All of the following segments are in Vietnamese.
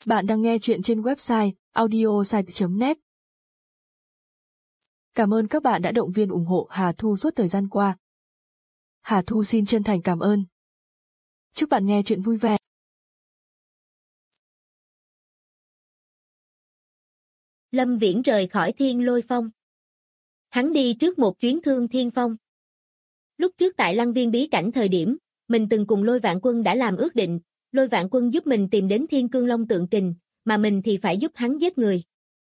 Bạn đang nghe chuyện trên website audiosite.net. Cảm ơn các bạn đã động viên ủng hộ Hà Thu suốt thời gian qua. Hà Thu xin chân thành cảm ơn. Chúc bạn nghe chuyện vui vẻ. Lâm Viễn rời khỏi Thiên Lôi Phong. Hắn đi trước một chuyến Thương Thiên Phong. Lúc trước tại Lăng Viên bí cảnh thời điểm, mình từng cùng Lôi Vạn Quân đã làm ước định, Lôi Vạn Quân giúp mình tìm đến Thiên Cương Long Tượng Kình, mà mình thì phải giúp hắn giết người.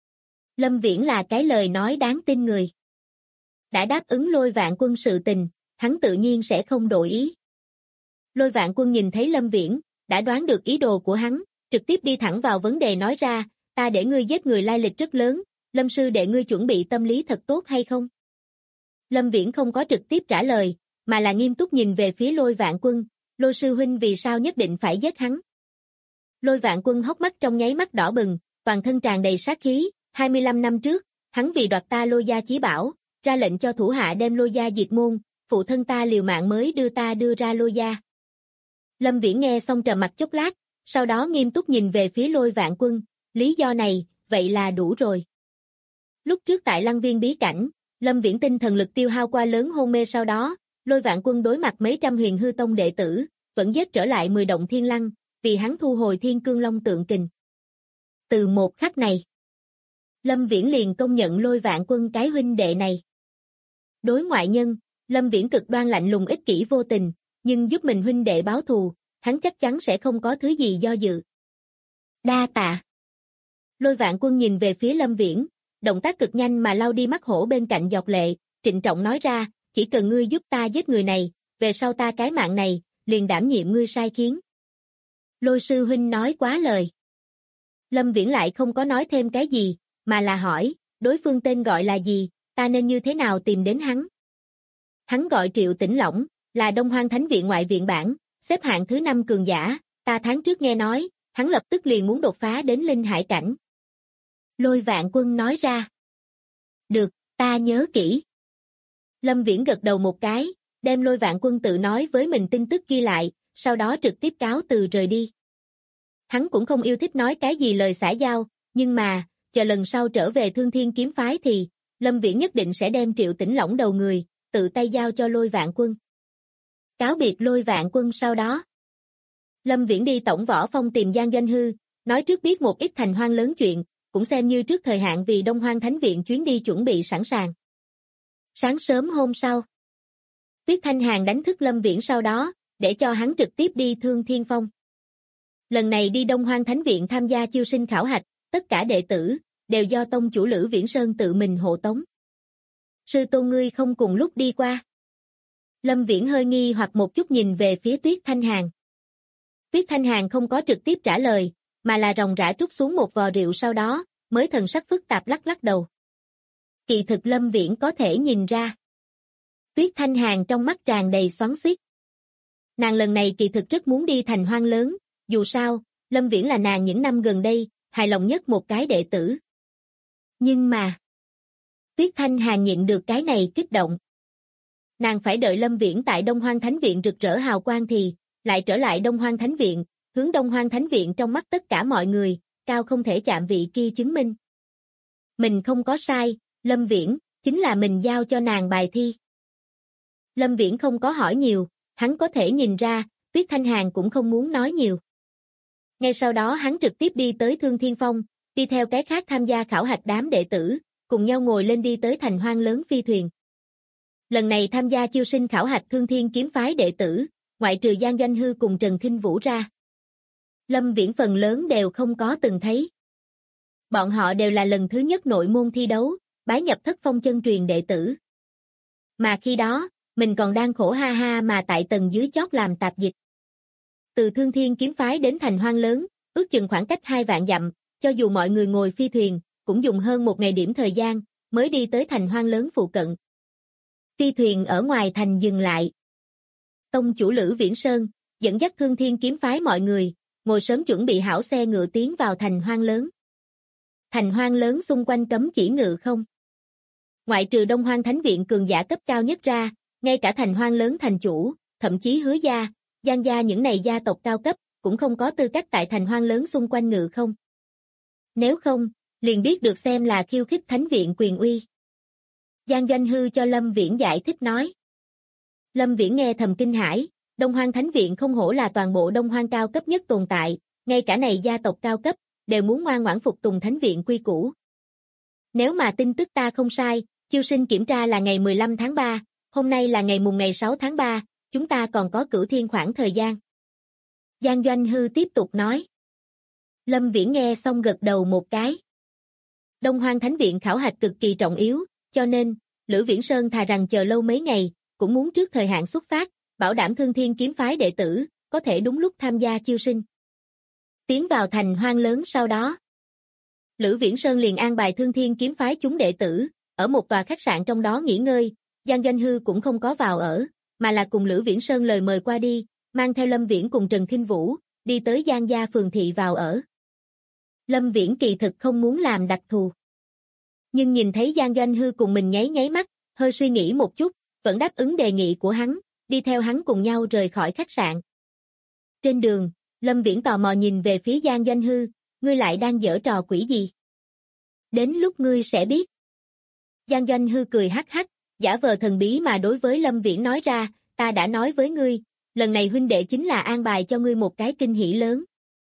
Lâm Viễn là cái lời nói đáng tin người. Đã đáp ứng Lôi Vạn Quân sự tình, hắn tự nhiên sẽ không đổi ý. Lôi Vạn Quân nhìn thấy Lâm Viễn, đã đoán được ý đồ của hắn, trực tiếp đi thẳng vào vấn đề nói ra, ta để ngươi giết người lai lịch rất lớn, Lâm sư đệ ngươi chuẩn bị tâm lý thật tốt hay không? Lâm Viễn không có trực tiếp trả lời, mà là nghiêm túc nhìn về phía Lôi Vạn Quân, Lôi sư huynh vì sao nhất định phải giết hắn? Lôi Vạn Quân hốc mắt trong nháy mắt đỏ bừng, toàn thân tràn đầy sát khí, 25 năm trước, hắn vì đoạt ta Lôi gia chí bảo, ra lệnh cho thủ hạ đem Lôi gia diệt môn, phụ thân ta liều mạng mới đưa ra Lôi gia. Lâm Viễn nghe xong trầm mặt chốc lát, sau đó nghiêm túc nhìn về phía Lôi Vạn Quân, lý do này, vậy là đủ rồi. Lúc trước tại Lăng Viên bí cảnh, Lâm Viễn tinh thần lực tiêu hao qua lớn hôn mê, sau đó, Lôi Vạn Quân đối mặt mấy trăm Huyền Hư Tông đệ tử, vẫn giết trở lại 10 động thiên lăng, vì hắn thu hồi Thiên Cương Long Tượng Kình. Từ một khắc này, Lâm Viễn liền công nhận Lôi Vạn Quân cái huynh đệ này. Đối ngoại nhân, Lâm Viễn cực đoan lạnh lùng ích kỷ vô tình, nhưng giúp mình huynh đệ báo thù, hắn chắc chắn sẽ không có thứ gì do dự. Đa tạ. Lôi Vạn Quân nhìn về phía Lâm Viễn, động tác cực nhanh mà lau đi mắt hổ bên cạnh giọt lệ, trịnh trọng nói ra, chỉ cần ngươi giúp ta giết người này, về sau ta cái mạng này, liền đảm nhiệm ngươi sai khiến. Lôi sư huynh nói quá lời. Lâm Viễn lại không có nói thêm cái gì, mà là hỏi, đối phương tên gọi là gì, ta nên như thế nào tìm đến hắn? Hắn gọi Triệu Tĩnh Lỏng, là Đông Hoang Thánh Viện ngoại viện bảng, xếp hạng thứ 5 cường giả, ta tháng trước nghe nói, hắn lập tức liền muốn đột phá đến linh hải cảnh. Lôi Vạn Quân nói ra. Được, ta nhớ kỹ. Lâm Viễn gật đầu một cái, đem Lôi Vạn Quân tự nói với mình tin tức ghi lại, sau đó trực tiếp cáo từ rời đi. Hắn cũng không yêu thích nói cái gì lời xã giao, nhưng mà, chờ lần sau trở về Thương Thiên kiếm phái thì, Lâm Viễn nhất định sẽ đem Triệu Tĩnh Lỏng đầu người, tự tay giao cho Lôi Vạn Quân. Cáo biệt Lôi Vạn Quân sau đó, Lâm Viễn đi Tổng Võ Phong tìm Giang Doanh Hư, nói trước biết một ít thành hoang lớn chuyện, cũng xem như trước thời hạn vì Đông Hoang Thánh Viện chuyến đi chuẩn bị sẵn sàng. Sáng sớm hôm sau, Tuyết Thanh Hàn đánh thức Lâm Viễn sau đó, để cho hắn trực tiếp đi Thương Thiên Phong. Lần này đi Đông Hoang Thánh Viện tham gia chiêu sinh khảo hạch, tất cả đệ tử, đều do tông chủ Lữ Viễn Sơn tự mình hộ tống. Sư tôn ngươi không cùng lúc đi qua. Lâm Viễn hơi nghi hoặc một chút nhìn về phía Tuyết Thanh Hàn. Tuyết Thanh Hàn không có trực tiếp trả lời, mà là ròng rã trút xuống một vò rượu, sau đó, mới thần sắc phức tạp lắc lắc đầu. Kỳ thực Lâm Viễn có thể nhìn ra. Tuyết Thanh Hàn trong mắt tràn đầy xoắn xuýt. Nàng lần này kỳ thực rất muốn đi thành hoang lớn, dù sao, Lâm Viễn là nàng những năm gần đây, hài lòng nhất một cái đệ tử. Nhưng mà, Tuyết Thanh Hàn nhịn được cái này kích động. Nàng phải đợi Lâm Viễn tại Đông Hoang Thánh Viện rực rỡ hào quang thì, lại trở lại Đông Hoang Thánh Viện, hướng Đông Hoang Thánh Viện trong mắt tất cả mọi người, cao không thể chạm vị kia chứng minh. Mình không có sai, Lâm Viễn, chính là mình giao cho nàng bài thi. Lâm Viễn không có hỏi nhiều, hắn có thể nhìn ra, Tuyết Thanh Hàn cũng không muốn nói nhiều. Ngay sau đó hắn trực tiếp đi tới Thương Thiên Phong, đi theo cái khác tham gia khảo hạch đám đệ tử, cùng nhau ngồi lên đi tới thành hoang lớn phi thuyền. Lần này tham gia chiêu sinh khảo hạch Thương Thiên kiếm phái đệ tử, ngoại trừ Giang Doanh Hư cùng Trần Khinh Vũ ra, Lâm Viễn phần lớn đều không có từng thấy. Bọn họ đều là lần thứ nhất nội môn thi đấu, bái nhập Thất Phong chân truyền đệ tử. Mà khi đó, mình còn đang khổ ha ha mà tại tầng dưới chót làm tạp dịch. Từ Thương Thiên kiếm phái đến thành hoang lớn, ước chừng khoảng cách 2 vạn dặm, cho dù mọi người ngồi phi thuyền, cũng dùng hơn một ngày điểm thời gian, mới đi tới thành hoang lớn phụ cận. Phi thuyền ở ngoài thành dừng lại. Tông chủ Lữ Viễn Sơn, dẫn dắt Thương Thiên kiếm phái mọi người, ngồi sớm chuẩn bị hảo xe ngựa tiến vào thành hoang lớn. Thành hoang lớn xung quanh cấm chỉ ngự không. Ngoại trừ Đông Hoang Thánh Viện cường giả cấp cao nhất ra, ngay cả thành hoang lớn thành chủ, thậm chí Hứa gia, Giang gia những này gia tộc cao cấp, cũng không có tư cách tại thành hoang lớn xung quanh ngự không, Nếu không, liền biết được xem là khiêu khích thánh viện quyền uy. Giang Doanh Hư cho Lâm Viễn giải thích nói. Lâm Viễn nghe thầm kinh hãi, Đông Hoang Thánh Viện không hổ là toàn bộ Đông Hoang cao cấp nhất tồn tại, ngay cả này gia tộc cao cấp, đều muốn ngoan ngoãn phục tùng Thánh Viện quy củ. Nếu mà tin tức ta không sai, chiêu sinh kiểm tra là ngày 15 tháng 3, hôm nay là ngày 6 tháng 3, chúng ta còn có cửu thiên khoảng thời gian. Giang Doanh Hư tiếp tục nói. Lâm Viễn nghe xong gật đầu một cái. Đông Hoang Thánh Viện khảo hạch cực kỳ trọng yếu, cho nên, Lữ Viễn Sơn thà rằng chờ lâu mấy ngày, cũng muốn trước thời hạn xuất phát, bảo đảm Thương Thiên kiếm phái đệ tử, có thể đúng lúc tham gia chiêu sinh. Tiến vào thành hoang lớn sau đó. Lữ Viễn Sơn liền an bài Thương Thiên kiếm phái chúng đệ tử, ở một tòa khách sạn trong đó nghỉ ngơi, Giang Doanh Hư cũng không có vào ở, mà là cùng Lữ Viễn Sơn lời mời qua đi, mang theo Lâm Viễn cùng Trần Khinh Vũ, đi tới Giang gia phường thị vào ở. Lâm Viễn kỳ thực không muốn làm đặc thù. Nhưng nhìn thấy Giang Doanh Hư cùng mình nháy mắt, hơi suy nghĩ một chút, vẫn đáp ứng đề nghị của hắn, đi theo hắn cùng nhau rời khỏi khách sạn. Trên đường, Lâm Viễn tò mò nhìn về phía Giang Doanh Hư, ngươi lại đang giở trò quỷ gì? Đến lúc ngươi sẽ biết. Giang Doanh Hư cười hắc hắc, giả vờ thần bí mà đối với Lâm Viễn nói ra, ta đã nói với ngươi, lần này huynh đệ chính là an bài cho ngươi một cái kinh hỉ lớn.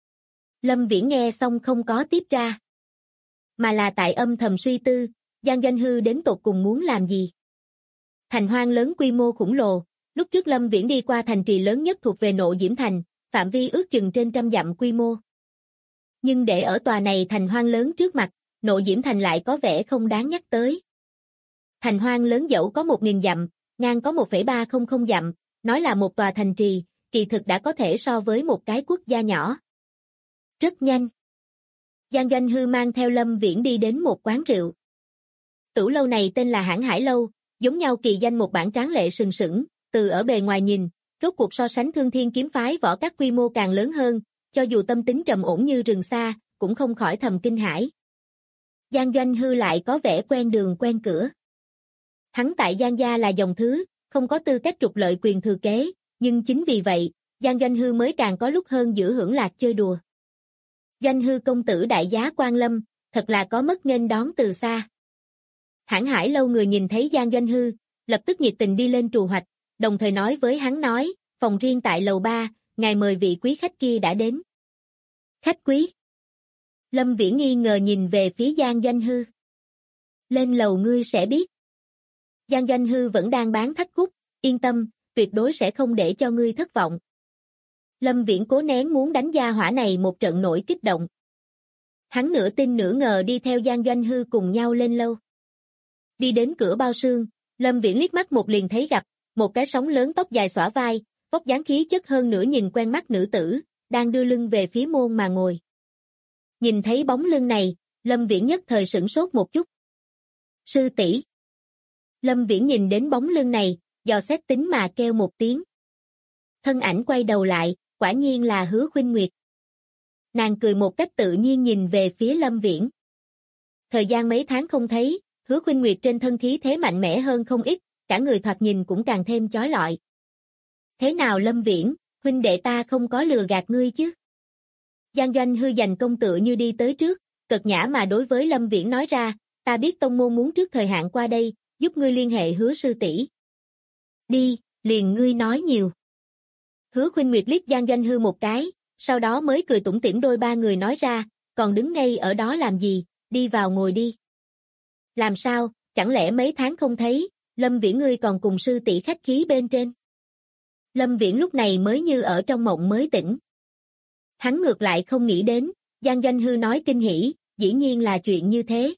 Lâm Viễn nghe xong không có tiếp ra, mà là tại âm thầm suy tư, Giang Doanh Hư đến tột cùng muốn làm gì. Thành hoang lớn quy mô khủng lồ, lúc trước Lâm Viễn đi qua thành trì lớn nhất thuộc về Nộ Diễm Thành, phạm vi ước chừng trên 100 dặm quy mô. Nhưng để ở tòa này thành hoang lớn trước mặt, Nộ Diễm Thành lại có vẻ không đáng nhắc tới. Thành hoang lớn dẫu có 1.000 dặm, ngang có 1,300 dặm, nói là một tòa thành trì, kỳ thực đã có thể so với một cái quốc gia nhỏ. Rất nhanh. Giang Doanh Hư mang theo Lâm Viễn đi đến một quán rượu. Tửu lâu này tên là Hãn Hải Lâu, giống nhau kỳ danh một bản tráng lệ sừng sững, từ ở bề ngoài nhìn, rốt cuộc so sánh Thương Thiên kiếm phái võ các quy mô càng lớn hơn, cho dù tâm tính trầm ổn như rừng xa, cũng không khỏi thầm kinh hãi. Giang Doanh Hư lại có vẻ quen đường quen cửa. Hắn tại Giang gia là dòng thứ, không có tư cách trục lợi quyền thừa kế, nhưng chính vì vậy, Giang Doanh Hư mới càng có lúc hơn giữ hưởng lạc chơi đùa. Doanh Hư công tử đại giá quan lâm, thật là có mất nghênh đón từ xa. Hãn Hải Lâu người nhìn thấy Giang Doanh Hư, lập tức nhiệt tình đi lên trù hoạch, đồng thời nói với hắn nói, phòng riêng tại lầu 3, ngài mời vị quý khách kia đã đến. Khách quý? Lâm Viễn nghi ngờ nhìn về phía Giang Doanh Hư. Lên lầu ngươi sẽ biết. Giang Doanh Hư vẫn đang bán thách cút, yên tâm, tuyệt đối sẽ không để cho ngươi thất vọng. Lâm Viễn cố nén muốn đánh gia hỏa này một trận nổi kích động. Hắn nửa tin nửa ngờ đi theo Giang Doanh Hư cùng nhau lên lâu. Đi đến cửa bao sương, Lâm Viễn liếc mắt một liền thấy gặp, một cái sóng lớn tóc dài xõa vai, vóc dáng khí chất hơn nửa nhìn quen mắt nữ tử, đang đưa lưng về phía môn mà ngồi. Nhìn thấy bóng lưng này, Lâm Viễn nhất thời sửng sốt một chút. Sư tỷ. Lâm Viễn nhìn đến bóng lưng này, dò xét tính mà kêu một tiếng. Thân ảnh quay đầu lại, quả nhiên là Hứa Khuynh Nguyệt. Nàng cười một cách tự nhiên nhìn về phía Lâm Viễn. Thời gian mấy tháng không thấy, Hứa Khuynh Nguyệt trên thân khí thế mạnh mẽ hơn không ít, cả người thoạt nhìn cũng càng thêm chói lọi. Thế nào Lâm Viễn, huynh đệ ta không có lừa gạt ngươi chứ? Giang Doanh Hư dành công tựa như đi tới trước, cợt nhã mà đối với Lâm Viễn nói ra, ta biết tông môn muốn trước thời hạn qua đây, giúp ngươi liên hệ Hứa sư tỷ. Đi, liền ngươi nói nhiều. Hứa Khuynh Nguyệt liếc Giang Doanh Hư một cái, sau đó mới cười tủm tỉm đôi ba người nói ra, còn đứng ngay ở đó làm gì, đi vào ngồi đi. Làm sao, chẳng lẽ mấy tháng không thấy, Lâm Viễn ngươi còn cùng sư tỷ khách khí bên trên. Lâm Viễn lúc này mới như ở trong mộng mới tỉnh. Hắn ngược lại không nghĩ đến, Giang Doanh Hư nói kinh hỉ, dĩ nhiên là chuyện như thế.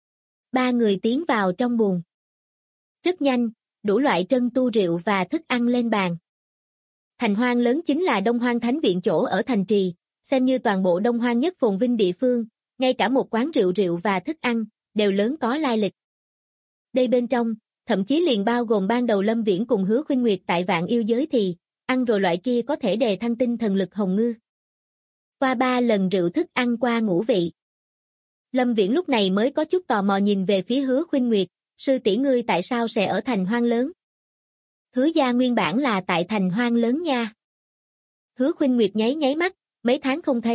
Ba người tiến vào trong buồng. Rất nhanh, đủ loại trân tu rượu và thức ăn lên bàn. Thành hoang lớn chính là Đông Hoang Thánh Viện chỗ ở thành trì, xem như toàn bộ Đông Hoang nhất phồn vinh địa phương, ngay cả một quán rượu và thức ăn, đều lớn có lai lịch. Đây bên trong, thậm chí liền bao gồm ban đầu Lâm Viễn cùng Hứa Khuynh Nguyệt tại Vạn Yêu Giới thì, ăn rồi loại kia có thể đề thăng tinh thần lực hồng ngư. Qua 3 lần rượu thức ăn qua ngũ vị. Lâm Viễn lúc này mới có chút tò mò nhìn về phía Hứa Khuynh Nguyệt, sư tỷ ngươi tại sao sẽ ở thành hoang lớn? Hứa gia nguyên bản là tại thành hoang lớn nha. Hứa Khuynh Nguyệt nháy mắt, mấy tháng không thấy,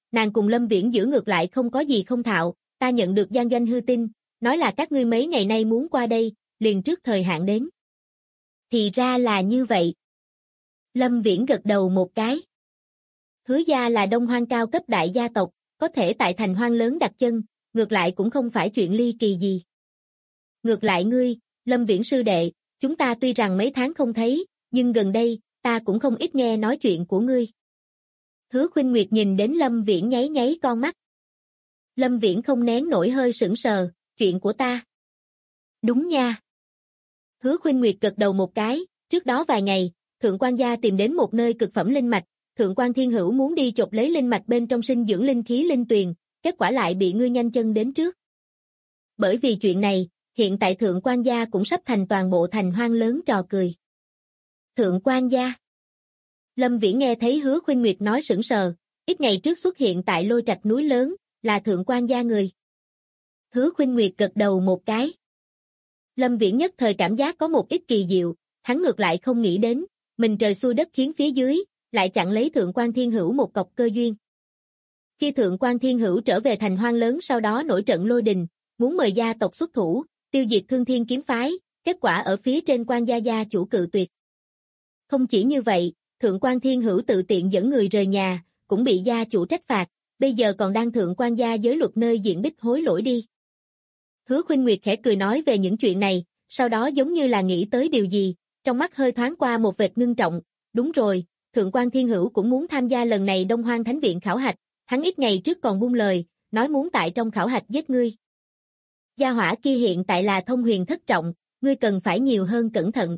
nàng cùng Lâm Viễn giữa ngược lại không có gì không thạo, ta nhận được Giang Doanh Hư tin, nói là các ngươi mấy ngày nay muốn qua đây, liền trước thời hạn đến. Thì ra là như vậy. Lâm Viễn gật đầu một cái. Hứa gia là Đông Hoang cao cấp đại gia tộc, có thể tại thành Hoang lớn đặt chân, ngược lại cũng không phải chuyện ly kỳ gì. Ngược lại ngươi, Lâm Viễn sư đệ, chúng ta tuy rằng mấy tháng không thấy, nhưng gần đây, ta cũng không ít nghe nói chuyện của ngươi. Hứa Khuynh Nguyệt nhìn đến Lâm Viễn nháy nháy con mắt. Lâm Viễn không nén nổi hơi sững sờ, chuyện của ta. Đúng nha. Hứa Khuynh Nguyệt gật đầu một cái, trước đó vài ngày, Thượng quan gia tìm đến một nơi cực phẩm linh mạch, Thượng quan Thiên Hữu muốn đi chộp lấy linh mạch bên trong sinh dưỡng linh khí linh tuyền, kết quả lại bị ngươi nhanh chân đến trước. Bởi vì chuyện này, hiện tại Thượng quan gia cũng sắp thành toàn bộ thành Hoang lớn trò cười. Thượng quan gia. Lâm Viễn nghe thấy Hứa Khuynh Nguyệt nói sững sờ, ít ngày trước xuất hiện tại Lôi Trạch núi lớn, là Thượng quan gia người. Hứa Khuynh Nguyệt gật đầu một cái. Lâm Viễn nhất thời cảm giác có một ít kỳ diệu, hắn ngược lại không nghĩ đến, mình trời xui đất khiến phía dưới, lại chặn lấy Thượng quan Thiên Hữu một cọc cơ duyên. Khi Thượng quan Thiên Hữu trở về thành Hoang lớn sau đó nổi trận lôi đình, muốn mời gia tộc xuất thủ, tiêu diệt Thương Thiên kiếm phái, kết quả ở phía trên quan gia chủ cự tuyệt. Không chỉ như vậy, Thượng quan Thiên Hữu tự tiện dẫn người rời nhà, cũng bị gia chủ trách phạt, bây giờ còn đang thượng quan gia giới luật nơi diện bích hối lỗi đi. Hứa Khuynh Nguyệt khẽ cười nói về những chuyện này, sau đó giống như là nghĩ tới điều gì, trong mắt hơi thoáng qua một vệt ngưng trọng, đúng rồi, Thượng quan Thiên Hữu cũng muốn tham gia lần này Đông Hoang Thánh Viện khảo hạch, hắn ít ngày trước còn buông lời, nói muốn tại trong khảo hạch giết ngươi. Gia hỏa kia hiện tại là thông huyền thất trọng, ngươi cần phải nhiều hơn cẩn thận.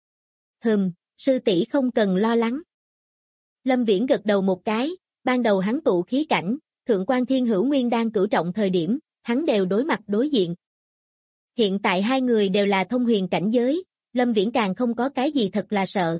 Sư tỷ không cần lo lắng. Lâm Viễn gật đầu một cái, ban đầu hắn tụ khí cảnh, Thượng quan Thiên Hữu nguyên đang cửu trọng thời điểm, hắn đều đối mặt đối diện. Hiện tại hai người đều là thông huyền cảnh giới, Lâm Viễn càng không có cái gì thật là sợ.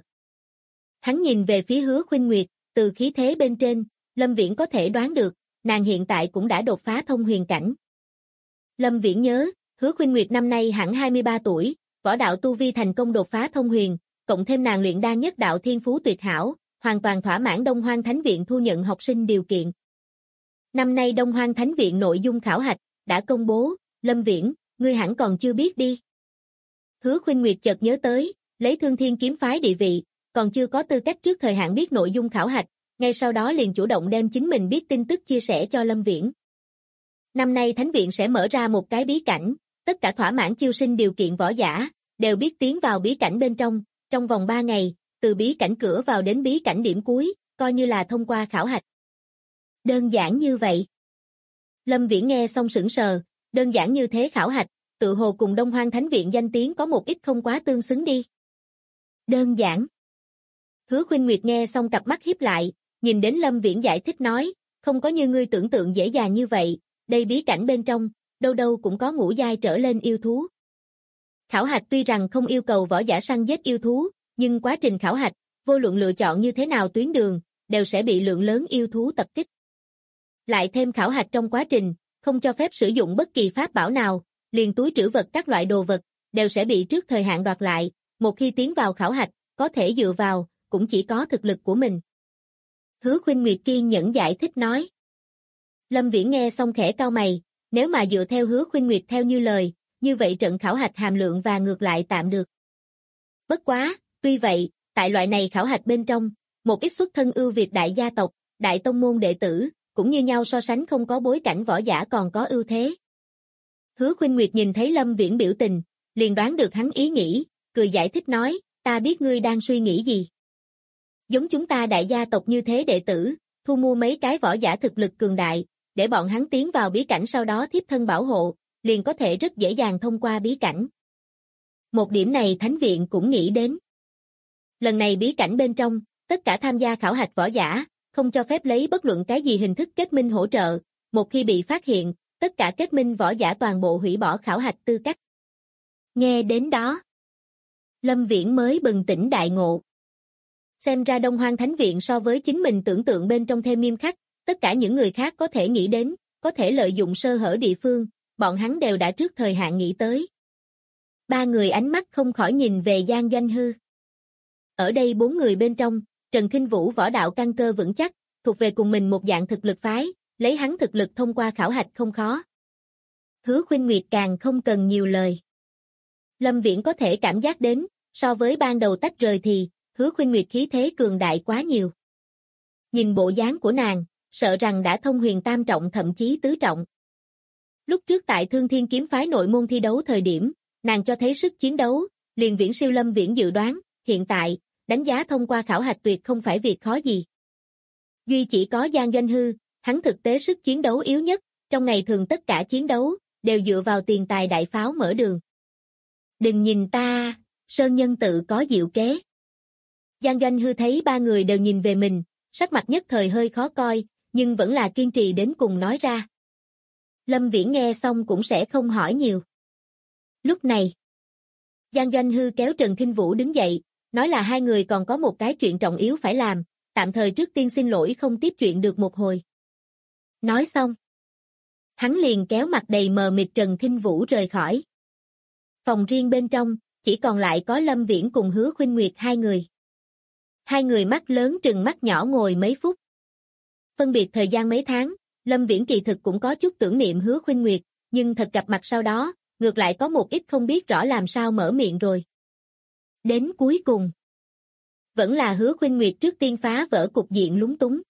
Hắn nhìn về phía Hứa Khuynh Nguyệt, từ khí thế bên trên, Lâm Viễn có thể đoán được, nàng hiện tại cũng đã đột phá thông huyền cảnh. Lâm Viễn nhớ, Hứa Khuynh Nguyệt năm nay hẳn 23 tuổi, võ đạo tu vi thành công đột phá thông huyền, cộng thêm nàng luyện đan nhất đạo thiên phú tuyệt hảo, hoàn toàn thỏa mãn Đông Hoang Thánh Viện thu nhận học sinh điều kiện. Năm nay Đông Hoang Thánh Viện nội dung khảo hạch đã công bố, Lâm Viễn, ngươi hẳn còn chưa biết đi. Hứa Khuynh Nguyệt chợt nhớ tới, lấy Thương Thiên kiếm phái địa vị, còn chưa có tư cách trước thời hạn biết nội dung khảo hạch, ngay sau đó liền chủ động đem chính mình biết tin tức chia sẻ cho Lâm Viễn. Năm nay Thánh Viện sẽ mở ra một cái bí cảnh, tất cả thỏa mãn chiêu sinh điều kiện võ giả, đều biết tiến vào bí cảnh bên trong vòng 3 ngày, từ bí cảnh cửa vào đến bí cảnh điểm cuối, coi như là thông qua khảo hạch. Đơn giản như vậy. Lâm Viễn nghe xong sững sờ, đơn giản như thế khảo hạch, tự hồ cùng Đông Hoang Thánh Viện danh tiếng có một ít không quá tương xứng đi. Đơn giản. Hứa Khuynh Nguyệt nghe xong cặp mắt híp lại, nhìn đến Lâm Viễn giải thích nói, không có như ngươi tưởng tượng dễ dàng như vậy, đây bí cảnh bên trong, đâu đâu cũng có ngũ giai trở lên yêu thú. Khảo hạch tuy rằng không yêu cầu võ giả săn giết yêu thú, nhưng quá trình khảo hạch, vô luận lựa chọn như thế nào tuyến đường, đều sẽ bị lượng lớn yêu thú tập kích. Lại thêm khảo hạch trong quá trình, không cho phép sử dụng bất kỳ pháp bảo nào, liền túi trữ vật các loại đồ vật, đều sẽ bị trước thời hạn đoạt lại, một khi tiến vào khảo hạch, có thể dựa vào, cũng chỉ có thực lực của mình. Hứa Khuynh Nguyệt kiên nhẫn giải thích nói. Lâm Viễn nghe xong khẽ cau mày, nếu mà dựa theo Hứa Khuynh Nguyệt theo như lời, như vậy trận khảo hạch hàm lượng và ngược lại tạm được. Bất quá, tuy vậy, tại loại này khảo hạch bên trong, một ít xuất thân ưu việt đại gia tộc, đại tông môn đệ tử, cũng như nhau so sánh không có bối cảnh võ giả còn có ưu thế. Hứa Khuynh Nguyệt nhìn thấy Lâm Viễn biểu tình, liền đoán được hắn ý nghĩ, cười giải thích nói, ta biết ngươi đang suy nghĩ gì. Giống chúng ta đại gia tộc như thế đệ tử, thu mua mấy cái võ giả thực lực cường đại, để bọn hắn tiến vào bí cảnh sau đó thiếp thân bảo hộ, liền có thể rất dễ dàng thông qua bí cảnh. Một điểm này Thánh Viện cũng nghĩ đến. Lần này bí cảnh bên trong, tất cả tham gia khảo hạch võ giả, không cho phép lấy bất luận cái gì hình thức kết minh hỗ trợ, một khi bị phát hiện, tất cả kết minh võ giả toàn bộ hủy bỏ khảo hạch tư cách. Nghe đến đó, Lâm Viễn mới bừng tỉnh đại ngộ. Xem ra Đông Hoang Thánh Viện so với chính mình tưởng tượng bên trong thêm nghiêm khắc, tất cả những người khác có thể nghĩ đến, có thể lợi dụng sơ hở địa phương, bọn hắn đều đã trước thời hạn nghĩ tới. Ba người ánh mắt không khỏi nhìn về Giang Doanh Hư. Ở đây 4 người bên trong, Trần Khinh Vũ võ đạo căn cơ vững chắc, thuộc về cùng mình một dạng thực lực phái, lấy hắn thực lực thông qua khảo hạch không khó. Hứa Khuynh Nguyệt càng không cần nhiều lời. Lâm Viễn có thể cảm giác đến, so với ban đầu tách rời thì, Hứa Khuynh Nguyệt khí thế cường đại quá nhiều. Nhìn bộ dáng của nàng, sợ rằng đã thông huyền tam trọng thậm chí tứ trọng. Lúc trước tại Thương Thiên kiếm phái nội môn thi đấu thời điểm, nàng cho thấy sức chiến đấu, liền viễn siêu Lâm Viễn dự đoán, hiện tại, đánh giá thông qua khảo hạch tuyệt không phải việc khó gì. Duy chỉ có Giang Doanh Hư, hắn thực tế sức chiến đấu yếu nhất, trong ngày thường tất cả chiến đấu, đều dựa vào tiền tài đại pháo mở đường. Đừng nhìn ta, Sơn Nhân tự có diệu kế. Giang Doanh Hư thấy ba người đều nhìn về mình, sắc mặt nhất thời hơi khó coi, nhưng vẫn là kiên trì đến cùng nói ra. Lâm Viễn nghe xong cũng sẽ không hỏi nhiều. Lúc này, Giang Doanh Hư kéo Trần Kinh Vũ đứng dậy, nói là hai người còn có một cái chuyện trọng yếu phải làm, tạm thời trước tiên xin lỗi không tiếp chuyện được một hồi. Nói xong, hắn liền kéo mặt đầy mờ mịt Trần Kinh Vũ rời khỏi. Phòng riêng bên trong, chỉ còn lại có Lâm Viễn cùng Hứa Khuynh Nguyệt hai người. Hai người mắt lớn trừng mắt nhỏ ngồi mấy phút. Phân biệt thời gian mấy tháng, Lâm Viễn kỳ thực cũng có chút tưởng niệm Hứa Khuynh Nguyệt, nhưng thật gặp mặt sau đó, ngược lại có một ít không biết rõ làm sao mở miệng rồi. Đến cuối cùng, vẫn là Hứa Khuynh Nguyệt trước tiên phá vỡ cục diện lúng túng.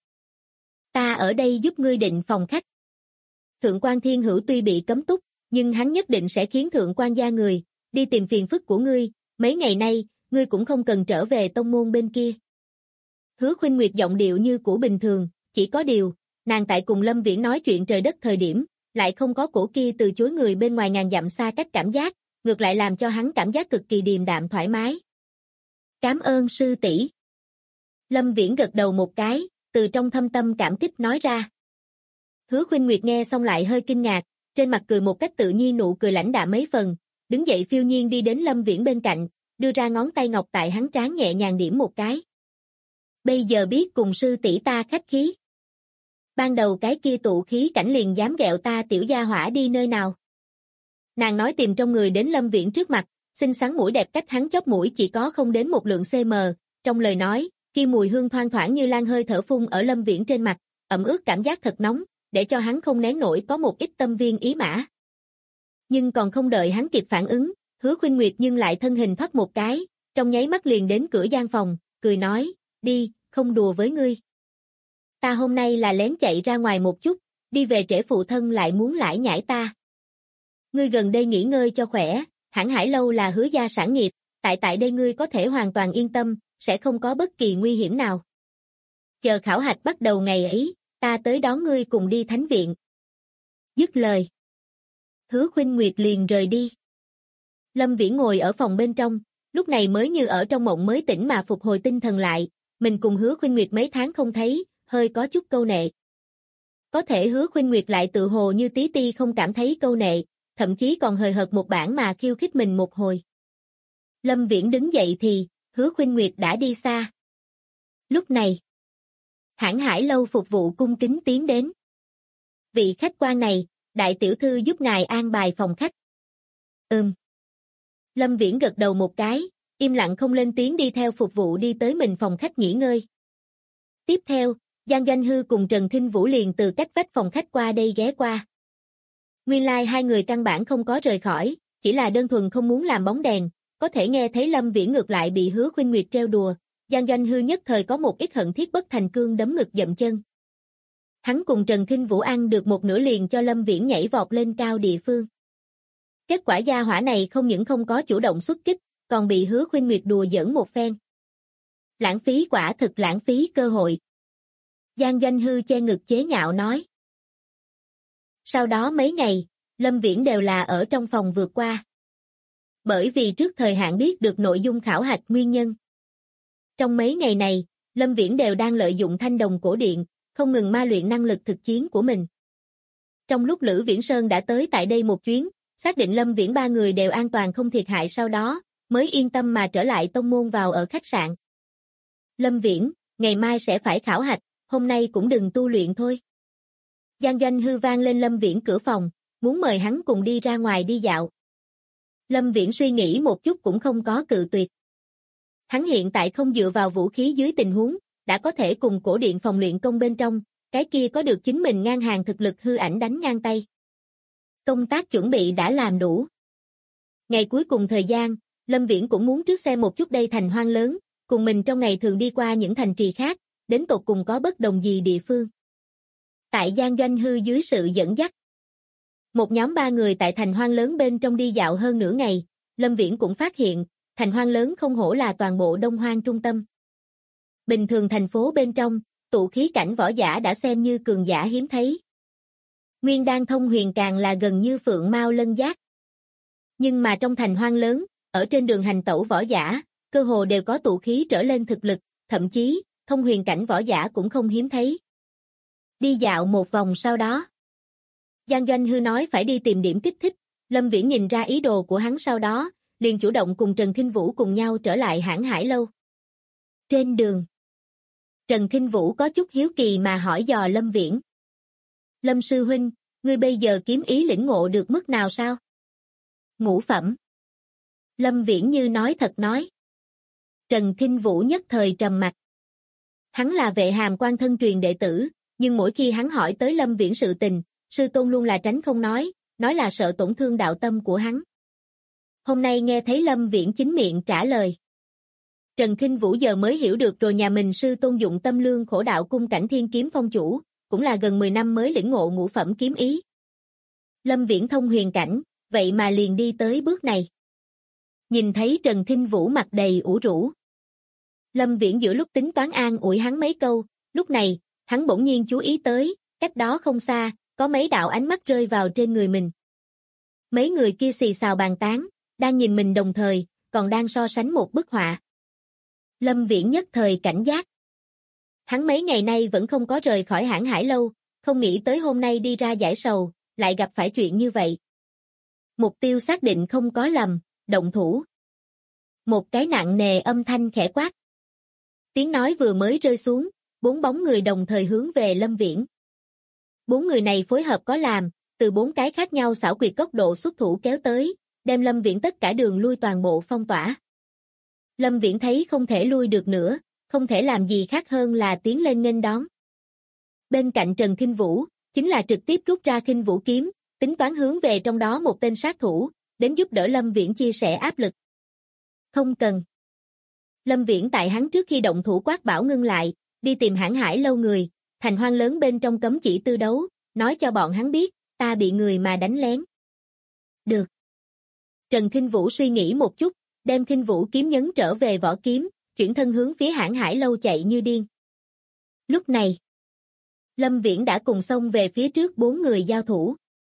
Ta ở đây giúp ngươi định phòng khách. Thượng quan Thiên Hữu tuy bị cấm túc, nhưng hắn nhất định sẽ khiến thượng quan gia người đi tìm phiền phức của ngươi, mấy ngày nay, ngươi cũng không cần trở về tông môn bên kia. Hứa Khuynh Nguyệt giọng điệu như cũ bình thường, chỉ có điều, nàng tại cùng Lâm Viễn nói chuyện trời đất thời điểm, lại không có cổ kia từ chối người bên ngoài ngàn dặm xa cách cảm giác, ngược lại làm cho hắn cảm giác cực kỳ điềm đạm thoải mái. Cảm ơn sư tỷ. Lâm Viễn gật đầu một cái, từ trong thâm tâm cảm kích nói ra. Hứa Khuynh Nguyệt nghe xong lại hơi kinh ngạc, trên mặt cười một cách tự nhiên, nụ cười lãnh đạm mấy phần, đứng dậy phiêu nhiên đi đến Lâm Viễn bên cạnh, đưa ra ngón tay ngọc tại hắn trán nhẹ nhàng điểm một cái. Bây giờ biết cùng sư tỷ ta khách khí. Ban đầu cái kia tụ khí cảnh liền dám ghẹo ta tiểu gia hỏa đi nơi nào. Nàng nói tìm trong người đến Lâm Viễn trước mặt, xinh xắn mũi đẹp cách hắn chóp mũi chỉ có không đến một lượng cm, trong lời nói, kia mùi hương thoang thoảng như lan hơi thở phun ở Lâm Viễn trên mặt, ẩm ướt cảm giác thật nóng, để cho hắn không nén nổi có một ít tâm viên ý mã. Nhưng còn không đợi hắn kịp phản ứng, Hứa Khuynh Nguyệt nhưng lại thân hình thoát một cái, trong nháy mắt liền đến cửa gian phòng, cười nói, đi, không đùa với ngươi. Ta hôm nay là lén chạy ra ngoài một chút, đi về trễ phụ thân lại muốn lải nhải ta. Ngươi gần đây nghỉ ngơi cho khỏe, Hãn Hải lâu là Hứa gia sản nghiệp, tại đây ngươi có thể hoàn toàn yên tâm, sẽ không có bất kỳ nguy hiểm nào. Chờ khảo hạch bắt đầu ngày ấy, ta tới đón ngươi cùng đi thánh viện. Dứt lời, Hứa Khuynh Nguyệt liền rời đi. Lâm Viễn ngồi ở phòng bên trong, lúc này mới như ở trong mộng mới tỉnh mà phục hồi tinh thần lại, mình cùng Hứa Khuynh Nguyệt mấy tháng không thấy, hơi có chút câu nệ. Có thể Hứa Khuynh Nguyệt lại tự hồ như tí ti không cảm thấy câu nệ, thậm chí còn hời hợt một bản mà khiêu khích mình một hồi. Lâm Viễn đứng dậy thì, Hứa Khuynh Nguyệt đã đi xa. Lúc này, Hãn Hải lâu phục vụ cung kính tiến đến. Vị khách quan này, đại tiểu thư giúp ngài an bài phòng khách. Lâm Viễn gật đầu một cái, im lặng không lên tiếng đi theo phục vụ đi tới mình phòng khách nghỉ ngơi. Tiếp theo, Giang Doanh Hư cùng Trần Kinh Vũ liền từ cách vách phòng khách qua đây ghé qua. Nguyên lai hai người căn bản không có rời khỏi, chỉ là đơn thuần không muốn làm bóng đèn, có thể nghe thấy Lâm Viễn ngược lại bị Hứa Khuynh Nguyệt trêu đùa, Giang Doanh Hư nhất thời có một ít hận thiết bất thành cương đấm ngực dậm chân. Hắn cùng Trần Kinh Vũ ăn được một nửa liền cho Lâm Viễn nhảy vọt lên cao địa phương. Kết quả gia hỏa này không những không có chủ động xuất kích, còn bị Hứa Khuynh Nguyệt đùa giỡn một phen. Lãng phí, quả thực lãng phí cơ hội. Giang Doanh Hư che ngực chế nhạo nói. Sau đó mấy ngày, Lâm Viễn đều là ở trong phòng vượt qua. Bởi vì trước thời hạn biết được nội dung khảo hạch nguyên nhân. Trong mấy ngày này, Lâm Viễn đều đang lợi dụng thanh đồng cổ điện, không ngừng ma luyện năng lực thực chiến của mình. Trong lúc Lữ Viễn Sơn đã tới tại đây một chuyến, xác định Lâm Viễn ba người đều an toàn không thiệt hại, sau đó, mới yên tâm mà trở lại tông môn vào ở khách sạn. Lâm Viễn, ngày mai sẽ phải khảo hạch, hôm nay cũng đừng tu luyện thôi. Giang Doanh Hư vang lên Lâm Viễn cửa phòng, muốn mời hắn cùng đi ra ngoài đi dạo. Lâm Viễn suy nghĩ một chút cũng không có cự tuyệt. Hắn hiện tại không dựa vào vũ khí dưới tình huống, đã có thể cùng cổ điện phòng luyện công bên trong, cái kia có được chính mình ngang hàng thực lực hư ảnh đánh ngang tay. Công tác chuẩn bị đã làm đủ. Ngày cuối cùng thời gian, Lâm Viễn cũng muốn trước xem một chút đây thành hoang lớn, cùng mình trong ngày thường đi qua những thành trì khác, đến tột cùng có bất đồng gì địa phương. Tại Giang Doanh Hư dưới sự dẫn dắt, một nhóm 3 người tại thành hoang lớn bên trong đi dạo hơn nửa ngày, Lâm Viễn cũng phát hiện, thành hoang lớn không hổ là toàn bộ Đông Hoang trung tâm. Bình thường thành phố bên trong, tụ khí cảnh võ giả đã xem như cường giả hiếm thấy. Nguyên đan thông huyền càng là gần như phượng mao lân giác. Nhưng mà trong thành hoang lớn, ở trên đường hành tẩu võ giả, cơ hồ đều có tụ khí trở lên thực lực, thậm chí, thông huyền cảnh võ giả cũng không hiếm thấy. Đi dạo một vòng sau đó, Giang Doanh Hư nói phải đi tìm điểm kích thích, Lâm Viễn nhìn ra ý đồ của hắn sau đó, liền chủ động cùng Trần Khinh Vũ cùng nhau trở lại Hãn Hải Lâu. Trên đường, Trần Khinh Vũ có chút hiếu kỳ mà hỏi dò Lâm Viễn. Lâm sư huynh, ngươi bây giờ kiếm ý lĩnh ngộ được mức nào sao? Ngũ phẩm. Lâm Viễn như nói thật nói. Trần Khinh Vũ nhất thời trầm mặc. Hắn là Vệ Hàm Quan thân truyền đệ tử, nhưng mỗi khi hắn hỏi tới Lâm Viễn sự tình, sư tôn luôn là tránh không nói là sợ tổn thương đạo tâm của hắn. Hôm nay nghe thấy Lâm Viễn chính miệng trả lời. Trần Khinh Vũ giờ mới hiểu được rồi, nhà mình sư tôn dụng tâm lương khổ đạo cung cảnh thiên kiếm phong chủ, cũng là gần 10 năm mới lĩnh ngộ ngũ phẩm kiếm ý. Lâm Viễn thông huyền cảnh, vậy mà liền đi tới bước này. Nhìn thấy Trần Khinh Vũ mặt đầy ủ rũ, Lâm Viễn giữa lúc tính toán an ủi hắn mấy câu, lúc này, hắn bỗng nhiên chú ý tới, cách đó không xa, có mấy đạo ánh mắt rơi vào trên người mình. Mấy người kia xì xào bàn tán, đang nhìn mình đồng thời, còn đang so sánh một bức họa. Lâm Viễn nhất thời cảnh giác. Hắn mấy ngày nay vẫn không có rời khỏi Hãn Hải Lâu, không nghĩ tới hôm nay đi ra giải sầu, lại gặp phải chuyện như vậy. Mục tiêu xác định không có lầm, động thủ. Một cái nặng nề âm thanh khẽ quát. Tiếng nói vừa mới rơi xuống, 4 bóng người đồng thời hướng về Lâm Viễn. 4 người này phối hợp có làm, từ 4 cái khác nhau xảo quyệt góc độ xuất thủ kéo tới, đem Lâm Viễn tất cả đường lui toàn bộ phong tỏa. Lâm Viễn thấy không thể lui được nữa, không thể làm gì khác hơn là tiến lên nghênh đón. Bên cạnh Trần Khinh Vũ, chính là trực tiếp rút ra Khinh Vũ kiếm, tính toán hướng về trong đó một tên sát thủ, đến giúp đỡ Lâm Viễn chia sẻ áp lực. Không cần. Lâm Viễn tại hắn trước khi động thủ quát bảo ngưng lại, đi tìm Hãn Hải Lâu người, thành hoang lớn bên trong cấm chỉ tư đấu, nói cho bọn hắn biết, ta bị người mà đánh lén. Được. Trần Khinh Vũ suy nghĩ một chút, đem Khinh Vũ kiếm nhấn trở về vỏ kiếm, chuyển thân hướng phía Hãn Hải Lâu chạy như điên. Lúc này, Lâm Viễn đã cùng xông về phía trước 4 người giao thủ.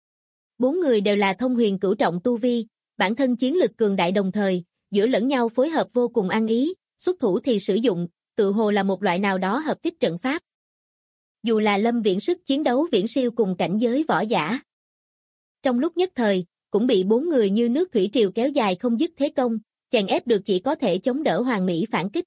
4 người đều là thông huyền cửu trọng tu vi, bản thân chiến lực cường đại đồng thời, giữa lẫn nhau phối hợp vô cùng ăn ý, xuất thủ thì sử dụng, tự hồ là một loại nào đó hợp kích trận pháp. Dù là Lâm Viễn sức chiến đấu viễn siêu cùng cảnh giới võ giả. Trong lúc nhất thời, cũng bị 4 người như nước thủy triều kéo dài không dứt thế công, chèn ép được chỉ có thể chống đỡ hoàn mỹ phản kích.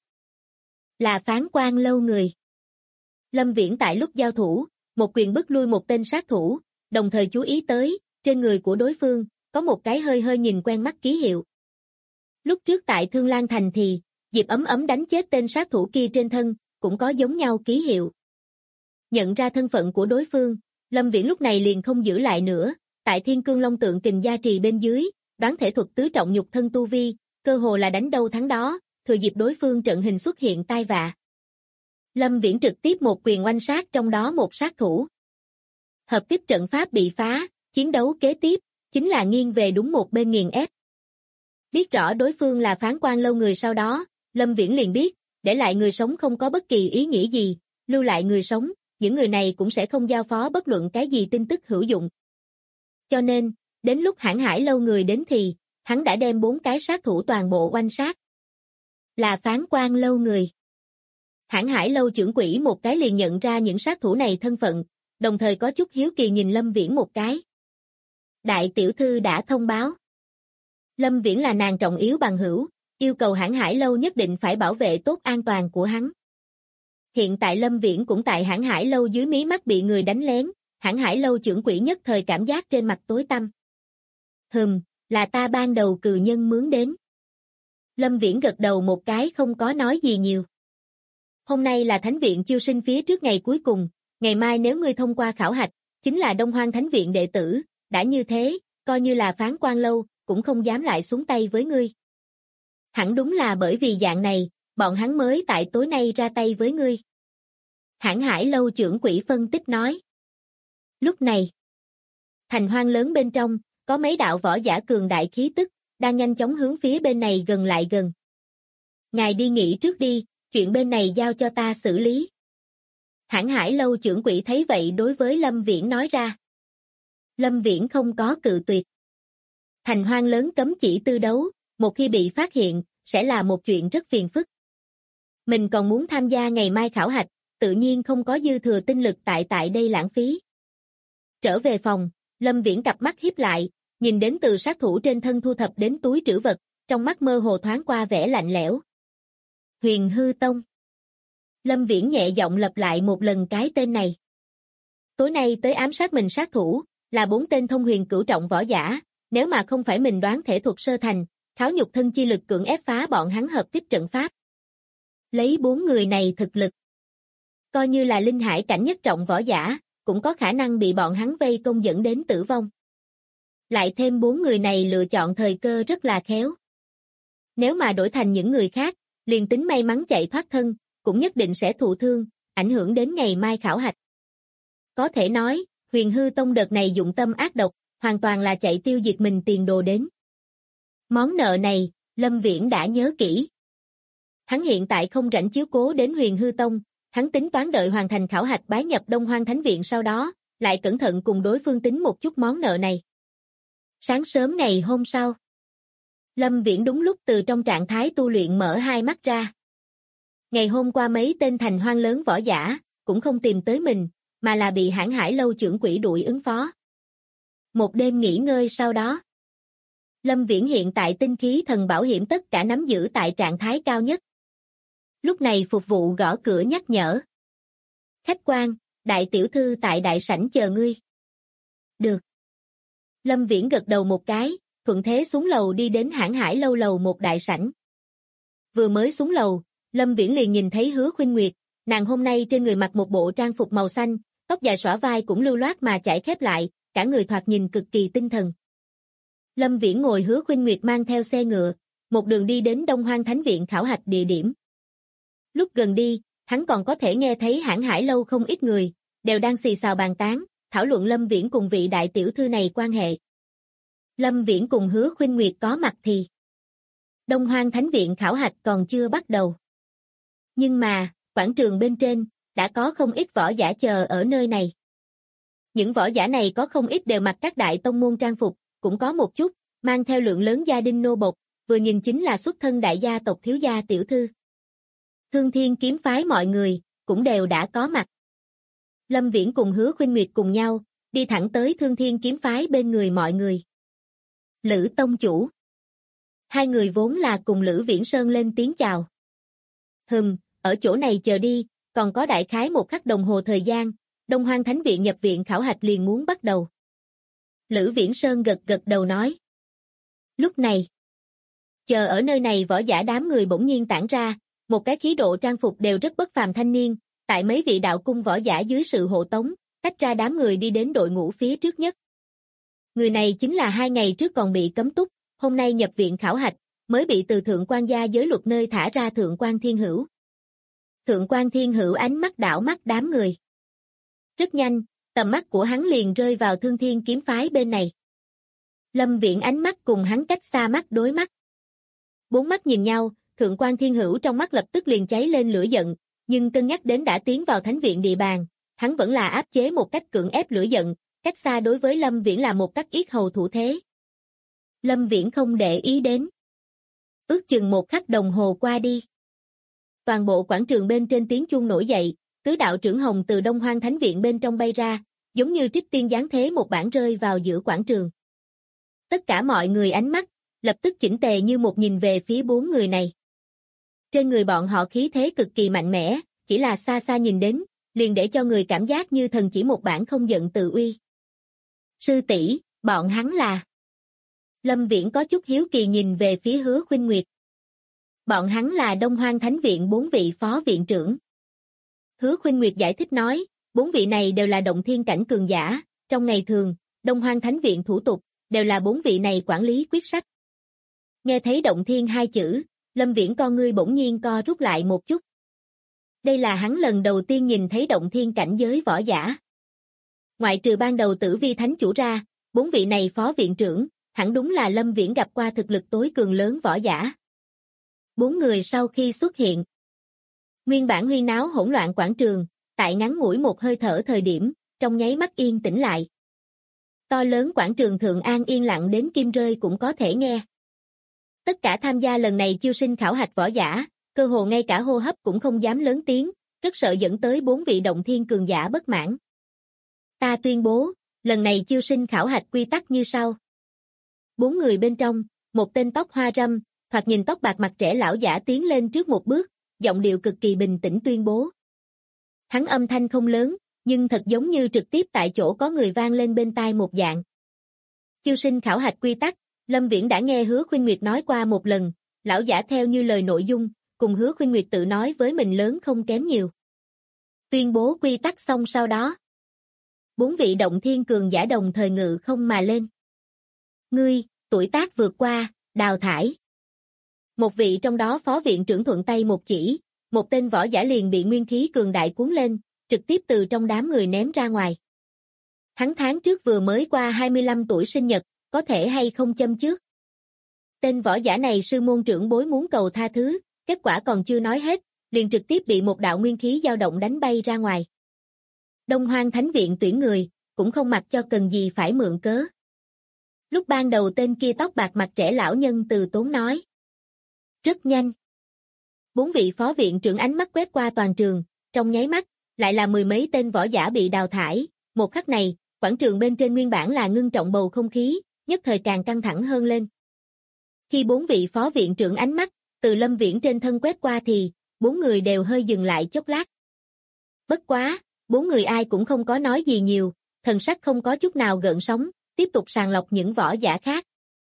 Là Phán Quan Lâu người. Lâm Viễn tại lúc giao thủ, một quyền bức lui một tên sát thủ, đồng thời chú ý tới, trên người của đối phương, có một cái hơi hơi nhìn quen mắt ký hiệu. Lúc trước tại Thương Lan Thành thì, Diệp Ấm Ấm đánh chết tên sát thủ kia trên thân, cũng có giống nhau ký hiệu. Nhận ra thân phận của đối phương, Lâm Viễn lúc này liền không giữ lại nữa, tại Thiên Cương Long Tượng Kình gia trì bên dưới, đoán thể thuật tứ trọng nhục thân tu vi, cơ hồ là đánh đâu thắng đó, thừa dịp đối phương trận hình xuất hiện tai vạ. Lâm Viễn trực tiếp một quyền oanh sát trong đó một sát thủ. Hợp kích trận pháp bị phá, chiến đấu kế tiếp, chính là nghiêng về đúng một bên nghiền ép. Biết rõ đối phương là Phán Quan Lâu người sau đó, Lâm Viễn liền biết, để lại người sống không có bất kỳ ý nghĩa gì, lưu lại người sống, những người này cũng sẽ không giao phó bất luận cái gì tin tức hữu dụng. Cho nên, đến lúc Hãn Hải Lâu người đến thì, hắn đã đem 4 cái sát thủ toàn bộ oanh sát. Là Phán Quan Lâu người. Hãn Hải Lâu trưởng quỹ một cái liền nhận ra những sát thủ này thân phận, đồng thời có chút hiếu kỳ nhìn Lâm Viễn một cái. Đại tiểu thư đã thông báo. Lâm Viễn là nàng trọng yếu bằng hữu, yêu cầu Hãn Hải Lâu nhất định phải bảo vệ tốt an toàn của hắn. Hiện tại Lâm Viễn cũng tại Hãn Hải Lâu dưới mí mắt bị người đánh lén, Hãn Hải Lâu trưởng quỹ nhất thời cảm giác trên mặt tối tăm. Là ta ban đầu cừ nhân mướn đến. Lâm Viễn gật đầu một cái không có nói gì nhiều. Hôm nay là Thánh viện chiêu sinh phía trước ngày cuối cùng, ngày mai nếu ngươi thông qua khảo hạch, chính là Đông Hoang Thánh Viện đệ tử, đã như thế, coi như là phán quan lâu, cũng không dám lại xuống tay với ngươi. Hẳn đúng là bởi vì dạng này, bọn hắn mới tại tối nay ra tay với ngươi. Hãn Hải lâu trưởng quỹ phân tích nói. Lúc này, thành hoang lớn bên trong, có mấy đạo võ giả cường đại khí tức, đang nhanh chóng hướng phía bên này gần lại gần. Ngài đi nghỉ trước đi, chuyện bên này giao cho ta xử lý. Hãn Hải lâu trưởng quỹ thấy vậy đối với Lâm Viễn nói ra. Lâm Viễn không có cự tuyệt. Thành hoang lớn cấm chỉ tư đấu, một khi bị phát hiện, sẽ là một chuyện rất phiền phức. Mình còn muốn tham gia ngày mai khảo hạch, tự nhiên không có dư thừa tinh lực tại đây lãng phí. Trở về phòng, Lâm Viễn cặp mắt híp lại, nhìn đến từ sát thủ trên thân thu thập đến túi trữ vật, trong mắt mơ hồ thoáng qua vẻ lạnh lẽo. Huyền Hư Tông. Lâm Viễn nhẹ giọng lặp lại một lần cái tên này. Tối nay tới ám sát mình sát thủ, là 4 tên thông huyền cửu trọng võ giả, nếu mà không phải mình đoán thể thuật sơ thành, kháo nhục thân chi lực cưỡng ép phá bọn hắn hợp kích trận pháp. Lấy 4 người này thực lực, coi như là linh hải cảnh nhất trọng võ giả, cũng có khả năng bị bọn hắn vây công dẫn đến tử vong. Lại thêm 4 người này lựa chọn thời cơ rất là khéo. Nếu mà đổi thành những người khác, liền tính may mắn chạy thoát thân, cũng nhất định sẽ thụ thương, ảnh hưởng đến ngày mai khảo hạch. Có thể nói, Huyền Hư Tông đợt này dụng tâm ác độc, hoàn toàn là chạy tiêu diệt mình tiền đồ đến. Món nợ này, Lâm Viễn đã nhớ kỹ. Hắn hiện tại không rảnh chiếu cố đến Huyền Hư Tông, hắn tính toán đợi hoàn thành khảo hạch bái nhập Đông Hoang Thánh Viện sau đó, lại cẩn thận cùng đối phương tính một chút món nợ này. Sáng sớm ngày hôm sau, Lâm Viễn đúng lúc từ trong trạng thái tu luyện mở hai mắt ra. Ngày hôm qua mấy tên thành hoang lớn võ giả, cũng không tìm tới mình, mà là bị Hãn Hải lâu trưởng quỹ đuổi ứng phó. Một đêm nghỉ ngơi sau đó, Lâm Viễn hiện tại tinh khí thần bảo hiểm tất cả nắm giữ tại trạng thái cao nhất. Lúc này phục vụ gõ cửa nhắc nhở. Khách quan, đại tiểu thư tại đại sảnh chờ ngươi. Được. Lâm Viễn gật đầu một cái, thuận thế xuống lầu đi đến Hãn Hải lâu lầu một đại sảnh. Vừa mới xuống lầu, Lâm Viễn liền nhìn thấy Hứa Khuynh Nguyệt, nàng hôm nay trên người mặc một bộ trang phục màu xanh, tóc dài xõa vai cũng lưu loát mà chải khép lại, cả người thoạt nhìn cực kỳ tinh thần. Lâm Viễn ngồi Hứa Khuynh Nguyệt mang theo xe ngựa, một đường đi đến Đông Hoang Thánh Viện khảo hạch địa điểm. Lúc gần đi, hắn còn có thể nghe thấy Hãn Hải lâu không ít người, đều đang xì xào bàn tán, thảo luận Lâm Viễn cùng vị đại tiểu thư này quan hệ. Lâm Viễn cùng Hứa Khuynh Nguyệt có mặt thì Đông Hoang Thánh Viện khảo hạch còn chưa bắt đầu. Nhưng mà, quảng trường bên trên, đã có không ít võ giả chờ ở nơi này. Những võ giả này có không ít đều mặc các đại tông môn trang phục, cũng có một chút, mang theo lượng lớn gia đình nô bộc, vừa nhìn chính là xuất thân đại gia tộc thiếu gia tiểu thư. Thương Thiên kiếm phái mọi người, cũng đều đã có mặt. Lâm Viễn cùng Hứa Khuynh Nguyệt cùng nhau, đi thẳng tới Thương Thiên kiếm phái bên người mọi người. Lữ tông chủ. Hai người vốn là cùng Lữ Viễn Sơn lên tiếng chào. Ở chỗ này chờ đi, còn có đại khái một khắc đồng hồ thời gian, Đông Hoang Thánh Viện nhập viện khảo hạch liền muốn bắt đầu. Lữ Viễn Sơn gật gật đầu nói. Lúc này, chờ ở nơi này võ giả đám người bỗng nhiên tản ra, một cái khí độ trang phục đều rất bất phàm thanh niên, tại mấy vị đạo cung võ giả dưới sự hộ tống, tách ra đám người đi đến đội ngũ phía trước nhất. Người này chính là 2 ngày trước còn bị cấm túc, hôm nay nhập viện khảo hạch, mới bị từ Thượng Quan gia giới luật nơi thả ra Thượng Quan Thiên Hữu. Thượng Quan Thiên Hữu ánh mắt đảo mắt đám người. Rất nhanh, tầm mắt của hắn liền rơi vào Thương Thiên kiếm phái bên này. Lâm Viễn ánh mắt cùng hắn cách xa mắt đối mắt. 4 mắt nhìn nhau, Thượng Quan Thiên Hữu trong mắt lập tức liền cháy lên lửa giận, nhưng cân nhắc đến đã tiến vào thánh viện địa bàn, hắn vẫn là áp chế một cách cưỡng ép lửa giận, cách xa đối với Lâm Viễn là một cách yết hầu thủ thế. Lâm Viễn không để ý đến. Ước chừng một khắc đồng hồ qua đi. Toàn bộ quảng trường bên trên tiếng chuông nổi dậy, tứ đạo trưởng hồng từ Đông Hoang Thánh Viện bên trong bay ra, giống như trích tiên giáng thế một bản rơi vào giữa quảng trường. Tất cả mọi người ánh mắt, lập tức chỉnh tề như một nhìn về phía 4 người này. Trên người bọn họ khí thế cực kỳ mạnh mẽ, chỉ là xa xa nhìn đến, liền để cho người cảm giác như thần chỉ một bản không giận tự uy. Sư tỷ, bọn hắn là... Lâm Viễn có chút hiếu kỳ nhìn về phía Hứa Khuynh Nguyệt. Bọn hắn là Đông Hoang Thánh Viện 4 vị phó viện trưởng. Hứa Khuynh Nguyệt giải thích nói, 4 vị này đều là động thiên cảnh cường giả, trong ngày thường, Đông Hoang Thánh Viện thủ tục, đều là 4 vị này quản lý quyết sách. Nghe thấy động thiên 2 chữ, Lâm Viễn con ngươi bỗng nhiên co rút lại một chút. Đây là hắn lần đầu tiên nhìn thấy động thiên cảnh giới võ giả. Ngoại trừ ban đầu Tử Vi Thánh Chủ ra, 4 vị này phó viện trưởng, hẳn đúng là Lâm Viễn gặp qua thực lực tối cường lớn võ giả. 4 người sau khi xuất hiện. Nguyên bản huyên náo hỗn loạn quảng trường, tại ngắn ngủi một hơi thở thời điểm, trong nháy mắt yên tĩnh lại. To lớn quảng trường Thượng An yên lặng đến kim rơi cũng có thể nghe. Tất cả tham gia lần này chiêu sinh khảo hạch võ giả, cơ hồ ngay cả hô hấp cũng không dám lớn tiếng, rất sợ dẫn tới 4 vị động thiên cường giả bất mãn. Ta tuyên bố, lần này chiêu sinh khảo hạch quy tắc như sau. 4 người bên trong, một tên tóc hoa râm, thoạt nhìn tóc bạc mặt trẻ lão giả tiến lên trước một bước, giọng điệu cực kỳ bình tĩnh tuyên bố. Hắn âm thanh không lớn, nhưng thật giống như trực tiếp tại chỗ có người vang lên bên tai một dạng. Chiêu sinh khảo hạch quy tắc, Lâm Viễn đã nghe Hứa Khuynh Nguyệt nói qua một lần, lão giả theo như lời nội dung, cùng Hứa Khuynh Nguyệt tự nói với mình lớn không kém nhiều. Tuyên bố quy tắc xong sau đó. 4 vị động thiên cường giả đồng thời ngự không mà lên. Ngươi, tuổi tác vượt qua, đào thải. Một vị trong đó phó viện trưởng thuận tay một chỉ, một tên võ giả liền bị nguyên khí cường đại cuốn lên, trực tiếp từ trong đám người ném ra ngoài. Hắn tháng trước vừa mới qua 25 tuổi sinh nhật, có thể hay không châm trước. Tên võ giả này sư môn trưởng bối muốn cầu tha thứ, kết quả còn chưa nói hết, liền trực tiếp bị một đạo nguyên khí dao động đánh bay ra ngoài. Đông Hoang Thánh Viện tuyển người, cũng không mặc cho cần gì phải mượn cớ. Lúc ban đầu tên kia tóc bạc mặt trẻ lão nhân từ tốn nói. Rất nhanh. 4 vị phó viện trưởng ánh mắt quét qua toàn trường, trong nháy mắt, lại là 10 mấy tên võ giả bị đào thải. Một khắc này, quảng trường bên trên nguyên bản là ngưng trọng bầu không khí, nhất thời càng căng thẳng hơn lên. Khi 4 vị phó viện trưởng ánh mắt, từ Lâm Viễn trên thân quét qua thì, 4 người đều hơi dừng lại chốc lát. Bất quá, 4 người ai cũng không có nói gì nhiều, thần sắc không có chút nào gợn sóng, tiếp tục sàng lọc những võ giả khác.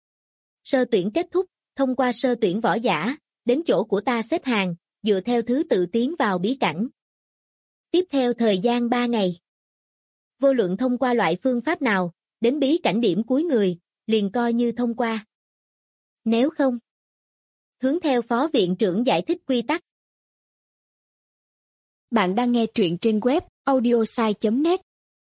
Sơ tuyển kết thúc, thông qua sơ tuyển võ giả, đến chỗ của ta xếp hàng, dựa theo thứ tự tiến vào bí cảnh. Tiếp theo thời gian 3 ngày. Vô luận thông qua loại phương pháp nào, đến bí cảnh điểm cuối người, liền coi như thông qua. Nếu không, hướng theo phó viện trưởng giải thích quy tắc. Bạn đang nghe truyện trên web audiosai.net.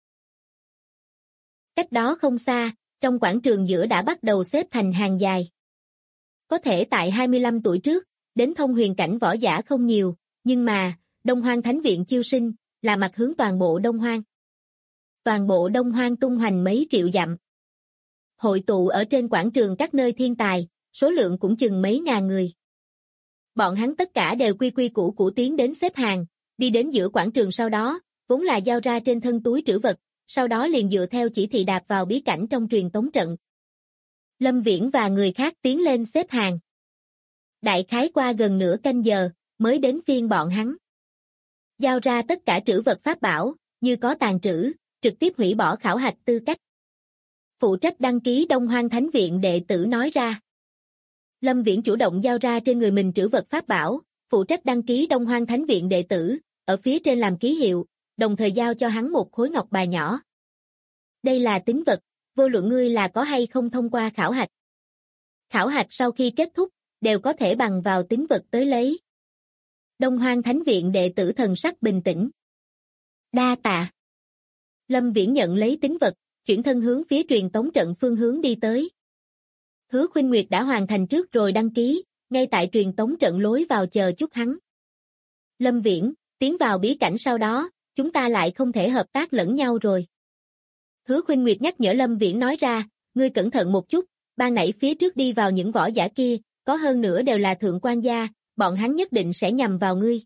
Cách đó không xa, trong quảng trường giữa đã bắt đầu xếp thành hàng dài. Có thể tại 25 tuổi trước, đến thông huyền cảnh võ giả không nhiều, nhưng mà, Đông Hoang Thánh Viện chiêu sinh, là mặt hướng toàn bộ Đông Hoang. Toàn bộ Đông Hoang tung hoành mấy triệu dặm. Hội tụ ở trên quảng trường các nơi thiên tài, số lượng cũng chừng mấy ngàn người. Bọn hắn tất cả đều quy quy củ củ tiến đến xếp hàng, đi đến giữa quảng trường sau đó, vốn là giao ra trên thân túi trữ vật, sau đó liền dựa theo chỉ thị đạp vào bí cảnh trong truyền tống trận. Lâm Viễn và người khác tiến lên xếp hàng. Đại khái qua gần nửa canh giờ, mới đến phiên bọn hắn. Giao ra tất cả trữ vật pháp bảo, như có tàn trữ, trực tiếp hủy bỏ khảo hạch tư cách. Phụ trách đăng ký Đông Hoang Thánh Viện đệ tử nói ra. Lâm Viễn chủ động giao ra trên người mình trữ vật pháp bảo, phụ trách đăng ký Đông Hoang Thánh Viện đệ tử, ở phía trên làm ký hiệu, đồng thời giao cho hắn một khối ngọc bài nhỏ. Đây là tín vật, vô luận ngươi là có hay không thông qua khảo hạch. Khảo hạch sau khi kết thúc, đều có thể bằng vào tín vật tới lấy. Đông Hoang Thánh Viện đệ tử thần sắc bình tĩnh. Đa tạ. Lâm Viễn nhận lấy tín vật, chuyển thân hướng phía truyền tống trận phương hướng đi tới. Hứa Khuynh Nguyệt đã hoàn thành trước rồi đăng ký, ngay tại truyền tống trận lối vào chờ chút hắn. Lâm Viễn, tiến vào bí cảnh sau đó, chúng ta lại không thể hợp tác lẫn nhau rồi. Hứa Khuynh Nguyệt nhắc nhở Lâm Viễn nói ra, ngươi cẩn thận một chút, ban nãy phía trước đi vào những võ giả kia, có hơn nữa đều là thượng quan gia, bọn hắn nhất định sẽ nhằm vào ngươi.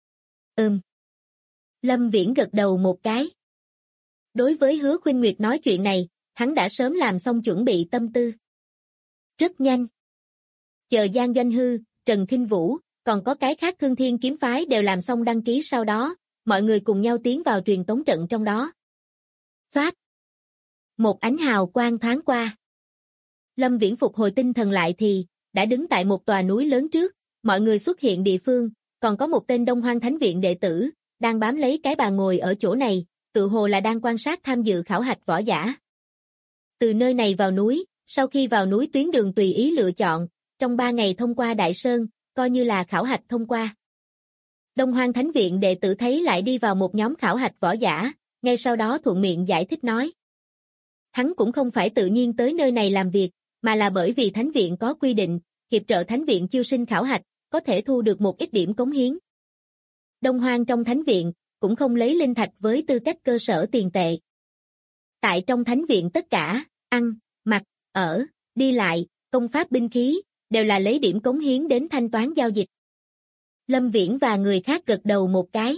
Lâm Viễn gật đầu một cái. Đối với Hứa Khuynh Nguyệt nói chuyện này, hắn đã sớm làm xong chuẩn bị tâm tư. Rất nhanh. Chờ Giang Doanh Hư, Trần Khinh Vũ, còn có cái khác Thương Thiên kiếm phái đều làm xong đăng ký sau đó, mọi người cùng nhau tiến vào truyền tống trận trong đó. Phát. Một ánh hào quang thoáng qua. Lâm Viễn phục hồi tinh thần lại thì, đã đứng tại một tòa núi lớn trước, mọi người xuất hiện địa phương, còn có một tên Đông Hoang Thánh Viện đệ tử, đang bám lấy cái bàn ngồi ở chỗ này, tự hồ là đang quan sát tham dự khảo hạch võ giả. Từ nơi này vào núi, sau khi vào núi tuyến đường tùy ý lựa chọn, trong 3 ngày thông qua Đại Sơn, coi như là khảo hạch thông qua. Đông Hoang Thánh Viện đệ tử thấy lại đi vào một nhóm khảo hạch võ giả, ngay sau đó thuận miệng giải thích nói. Hắn cũng không phải tự nhiên tới nơi này làm việc, mà là bởi vì Thánh Viện có quy định, hiệp trợ Thánh Viện chiêu sinh khảo hạch, có thể thu được một ít điểm cống hiến. Đông Hoang trong Thánh Viện, cũng không lấy linh thạch với tư cách cơ sở tiền tệ. Tại trong Thánh Viện tất cả, ăn, mặc, ở, đi lại, công pháp binh khí, đều là lấy điểm cống hiến đến thanh toán giao dịch. Lâm Viễn và người khác gật đầu một cái.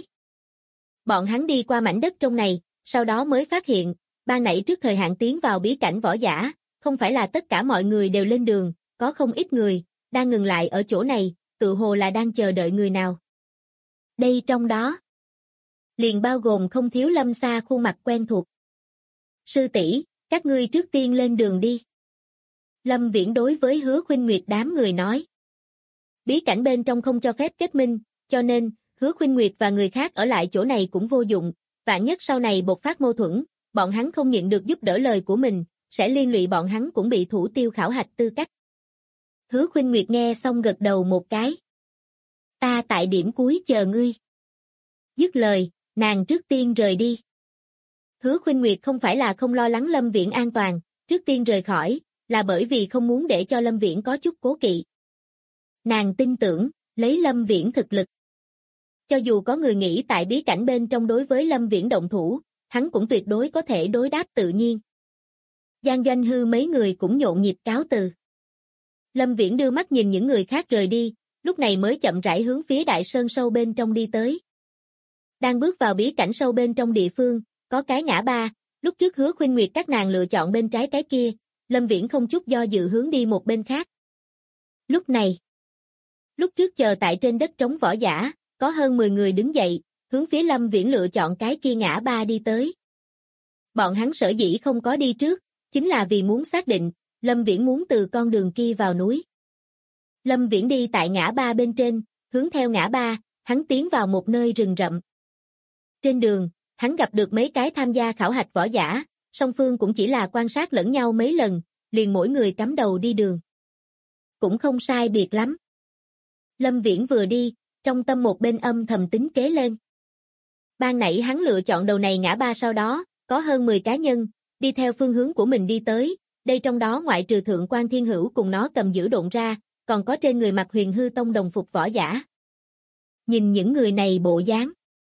Bọn hắn đi qua mảnh đất trong này, sau đó mới phát hiện, ban nãy trước thời hạn tiến vào bí cảnh võ giả, không phải là tất cả mọi người đều lên đường, có không ít người, đang ngừng lại ở chỗ này, tự hồ là đang chờ đợi người nào. Đây trong đó, liền bao gồm không thiếu Lâm Sa khuôn mặt quen thuộc. Sư tỷ, các ngươi trước tiên lên đường đi. Lâm Viễn đối với Hứa Khuynh Nguyệt đám người nói. Bí cảnh bên trong không cho phép kết minh, cho nên, Hứa Khuynh Nguyệt và người khác ở lại chỗ này cũng vô dụng, vạn nhất sau này bộc phát mâu thuẫn, bọn hắn không nhận được giúp đỡ lời của mình, sẽ liên lụy bọn hắn cũng bị thủ tiêu khảo hạch tư cách. Hứa Khuynh Nguyệt nghe xong gật đầu một cái. Ta tại điểm cuối chờ ngươi. Dứt lời, nàng trước tiên rời đi. Hứa Khuynh Nguyệt không phải là không lo lắng Lâm Viễn an toàn, trước tiên rời khỏi, là bởi vì không muốn để cho Lâm Viễn có chút cố kỵ. Nàng tin tưởng, lấy Lâm Viễn thực lực. Cho dù có người nghĩ tại bí cảnh bên trong đối với Lâm Viễn động thủ, hắn cũng tuyệt đối có thể đối đáp tự nhiên. Giang Doanh Hư mấy người cũng nhộn nhịp cáo từ. Lâm Viễn đưa mắt nhìn những người khác rời đi, lúc này mới chậm rãi hướng phía Đại Sơn sâu bên trong đi tới. Đang bước vào bí cảnh sâu bên trong địa phương, có cái ngã ba, lúc trước Hứa Khuynh Nguyệt các nàng lựa chọn bên trái cái kia, Lâm Viễn không chút do dự hướng đi một bên khác. Lúc này, lúc trước chờ tại trên đất trống võ giả, có hơn 10 người đứng dậy, hướng phía Lâm Viễn lựa chọn cái kia ngã ba đi tới. Bọn hắn sở dĩ không có đi trước, chính là vì muốn xác định, Lâm Viễn muốn từ con đường kia vào núi. Lâm Viễn đi tại ngã ba bên trên, hướng theo ngã ba, hắn tiến vào một nơi rừng rậm. Trên đường, hắn gặp được mấy cái tham gia khảo hạch võ giả, song phương cũng chỉ là quan sát lẫn nhau mấy lần, liền mỗi người cắm đầu đi đường. Cũng không sai biệt lắm. Lâm Viễn vừa đi, trong tâm một bên âm thầm tính kế lên. Ban nãy hắn lựa chọn đầu này ngã ba, sau đó, có hơn 10 cá nhân, đi theo phương hướng của mình đi tới, đây trong đó ngoại trừ Thượng Quan Thiên Hữu cùng nó cầm giữ độn ra, còn có trên người mặc Huyền Hư Tông đồng phục võ giả. Nhìn những người này bộ dáng,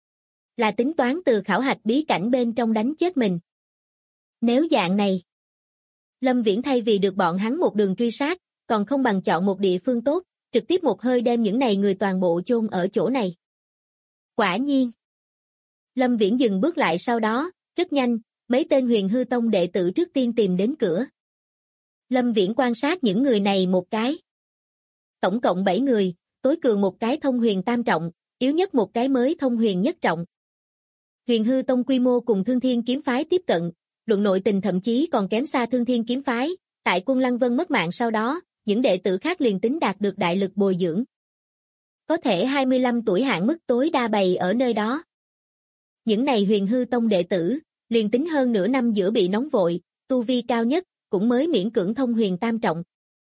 là tính toán từ khảo hạch bí cảnh bên trong đánh chết mình. Nếu dạng này, Lâm Viễn thay vì được bọn hắn một đường truy sát, còn không bằng chọn một địa phương tốt, trực tiếp một hơi đem những này người toàn bộ chôn ở chỗ này. Quả nhiên, Lâm Viễn dừng bước lại, sau đó, rất nhanh, mấy tên Huyền Hư Tông đệ tử trước tiên tìm đến cửa. Lâm Viễn quan sát những người này một cái. Tổng cộng 7 người, tối cường một cái thông huyền tam trọng, yếu nhất một cái mới thông huyền nhất trọng. Huyền Hư Tông quy mô cùng Thương Thiên Kiếm Phái tiếp cận, luận nội tình thậm chí còn kém xa Thương Thiên Kiếm Phái, tại Quân Lăng Vân mất mạng sau đó, những đệ tử khác liền tính đạt được đại lực bồi dưỡng. Có thể 25 tuổi hạn mức tối đa bày ở nơi đó. Những này Huyền Hư Tông đệ tử, liền tính hơn nửa năm giữa bị nóng vội, tu vi cao nhất, cũng mới miễn cưỡng thông huyền tam trọng.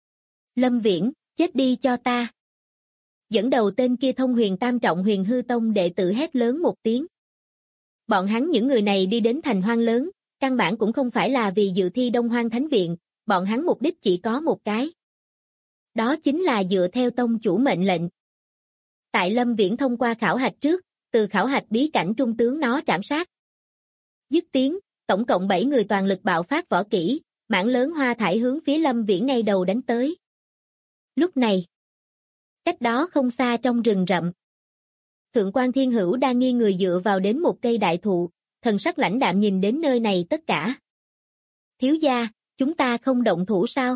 Lâm Viễn, chết đi cho ta. Dẫn đầu tên kia thông huyền tam trọng Huyền Hư Tông đệ tử hét lớn một tiếng. Bọn hắn những người này đi đến thành hoang lớn, căn bản cũng không phải là vì dự thi Đông Hoang Thánh Viện, bọn hắn mục đích chỉ có một cái. Đó chính là dựa theo tông chủ mệnh lệnh. Tại Lâm Viễn thông qua khảo hạch trước, từ khảo hạch bí cảnh trung tướng nó trảm sát. Dứt tiếng, tổng cộng 7 người toàn lực bạo phát võ kỹ, mảng lớn hoa thải hướng phía Lâm Viễn ngay đầu đánh tới. Lúc này, cách đó không xa trong rừng rậm, Thượng Quan Thiên Hữu đang nghiêng người dựa vào đến một cây đại thụ, thần sắc lãnh đạm nhìn đến nơi này tất cả. Thiếu gia, chúng ta không động thủ sao?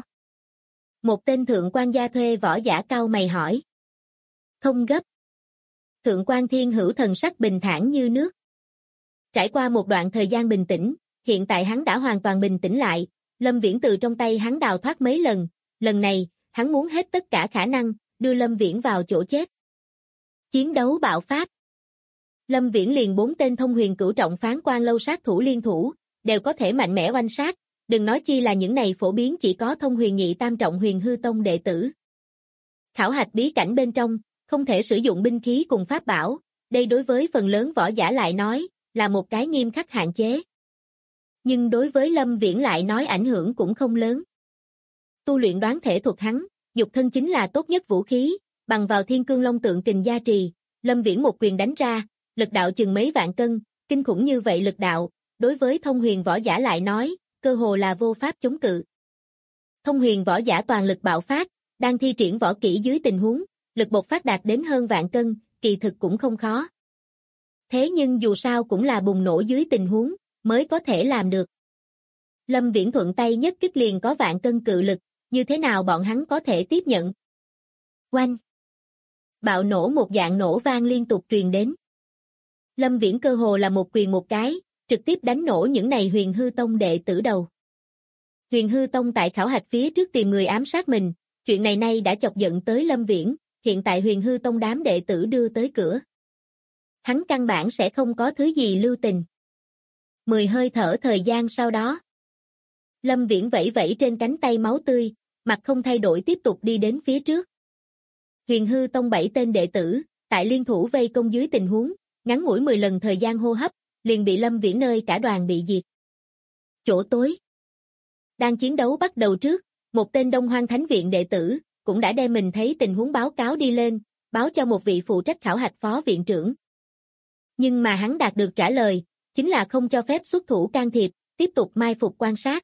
Một tên Thượng Quan gia thuê võ giả cau mày hỏi. Không gấp. Thượng Quan Thiên Hữu thần sắc bình thản như nước. Trải qua một đoạn thời gian bình tĩnh, hiện tại hắn đã hoàn toàn bình tĩnh lại, Lâm Viễn từ trong tay hắn đào thoát mấy lần, lần này, hắn muốn hết tất cả khả năng, đưa Lâm Viễn vào chỗ chết. Chiến đấu bạo phát. Lâm Viễn liền 4 tên thông huyền cửu trọng phán quan lâu sát thủ liên thủ, đều có thể mạnh mẽ oanh sát, đừng nói chi là những này phổ biến chỉ có thông huyền nhị tam trọng huyền hư tông đệ tử. Khảo hạch bí cảnh bên trong, không thể sử dụng binh khí cùng pháp bảo, đây đối với phần lớn võ giả lại nói, là một cái nghiêm khắc hạn chế. Nhưng đối với Lâm Viễn lại nói ảnh hưởng cũng không lớn. Tu luyện đoán thể thuật hắn, dục thân chính là tốt nhất vũ khí, bằng vào Thiên Cương Long Tượng Kình gia trì, Lâm Viễn một quyền đánh ra, lực đạo chừng mấy vạn cân, kinh khủng như vậy lực đạo, đối với thông huyền võ giả lại nói, cơ hồ là vô pháp chống cự. Thông huyền võ giả toàn lực bạo phát, đang thi triển võ kỹ dưới tình huống, lực bộc phát đạt đến hơn vạn cân, kỳ thực cũng không khó. Thế nhưng dù sao cũng là bùng nổ dưới tình huống, mới có thể làm được. Lâm Viễn thuận tay nhất kích liền có vạn cân cự lực, như thế nào bọn hắn có thể tiếp nhận? Oanh! Bạo nổ một dạng nổ vang liên tục truyền đến. Lâm Viễn cơ hồ là một quyền một cái, trực tiếp đánh nổ những này huyền hư tông đệ tử đầu. Huyền hư tông tại khảo hạch phía trước tìm người ám sát mình, chuyện này nay đã chọc giận tới Lâm Viễn, hiện tại huyền hư tông đám đệ tử đưa tới cửa. Hắn căn bản sẽ không có thứ gì lưu tình. 10 hơi thở thời gian sau đó. Lâm Viễn vẫy vẫy trên cánh tay máu tươi, mặt không thay đổi tiếp tục đi đến phía trước. Huyền hư tông 7 tên đệ tử, tại liên thủ vây công dưới tình huống, ngắn ngủi 10 lần thời gian hô hấp, liền bị Lâm Viễn nơi cả đoàn bị diệt. Chỗ tối. Đang chiến đấu bắt đầu trước, một tên Đông Hoang Thánh Viện đệ tử, cũng đã đem mình thấy tình huống báo cáo đi lên, báo cho một vị phụ trách khảo hạch phó viện trưởng. Nhưng mà hắn đạt được trả lời, chính là không cho phép xuất thủ can thiệp, tiếp tục mai phục quan sát.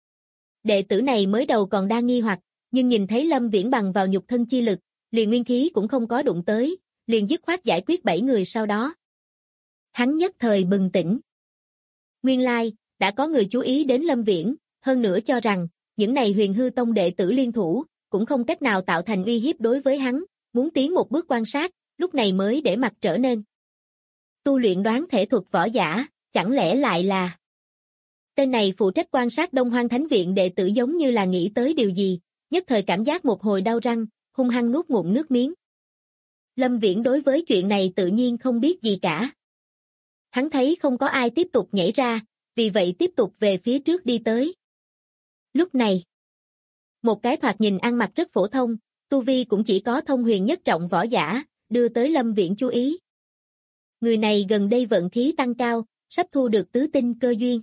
Đệ tử này mới đầu còn đang nghi hoặc, nhưng nhìn thấy Lâm Viễn bằng vào nhục thân chi lực, liền nguyên khí cũng không có đụng tới, liền dứt khoát giải quyết 7 người sau đó. Hắn nhất thời bừng tỉnh. Nguyên lai, đã có người chú ý đến Lâm Viễn, hơn nữa cho rằng, những này huyền hư tông đệ tử liên thủ, cũng không cách nào tạo thành uy hiếp đối với hắn, muốn tiến một bước quan sát, lúc này mới để mặt trở nên. Tu luyện đoán thể thuật võ giả, chẳng lẽ lại là... Tên này phụ trách quan sát Đông Hoang Thánh Viện đệ tử giống như là nghĩ tới điều gì, nhất thời cảm giác một hồi đau răng, hung hăng nuốt ngụm nước miếng. Lâm Viễn đối với chuyện này tự nhiên không biết gì cả. Hắn thấy không có ai tiếp tục nhảy ra, vì vậy tiếp tục về phía trước đi tới. Lúc này, một cái thoạt nhìn ăn mặc rất phổ thông, tu vi cũng chỉ có thông huyền nhất trọng võ giả, đưa tới Lâm Viễn chú ý. Người này gần đây vận khí tăng cao, sắp thu được tứ tinh cơ duyên.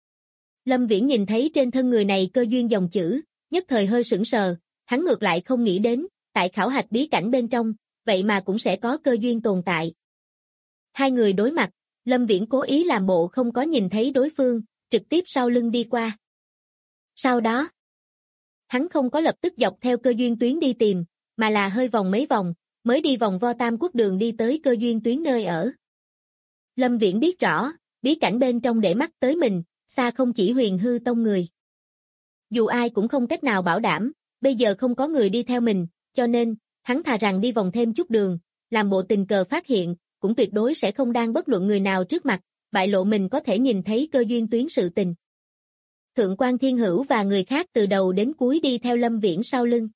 Lâm Viễn nhìn thấy trên thân người này cơ duyên dòng chữ, nhất thời hơi sững sờ, hắn ngược lại không nghĩ đến, tại khảo hạch bí cảnh bên trong, vậy mà cũng sẽ có cơ duyên tồn tại. Hai người đối mặt, Lâm Viễn cố ý làm bộ không có nhìn thấy đối phương, trực tiếp sau lưng đi qua. Sau đó, hắn không có lập tức dọc theo cơ duyên tuyến đi tìm, mà là hơi vòng mấy vòng, mới đi vòng vo Tam Quốc đường đi tới cơ duyên tuyến nơi ở. Lâm Viễn biết rõ, bí cảnh bên trong để mắt tới mình, xa không chỉ huyền hư tông người. Dù ai cũng không cách nào bảo đảm, bây giờ không có người đi theo mình, cho nên, hắn thà rằng đi vòng thêm chút đường, làm bộ tình cờ phát hiện, cũng tuyệt đối sẽ không đang bất luận người nào trước mặt, bại lộ mình có thể nhìn thấy cơ duyên tuyến sự tình. Thượng quan Thiên Hữu và người khác từ đầu đến cuối đi theo Lâm Viễn sau lưng.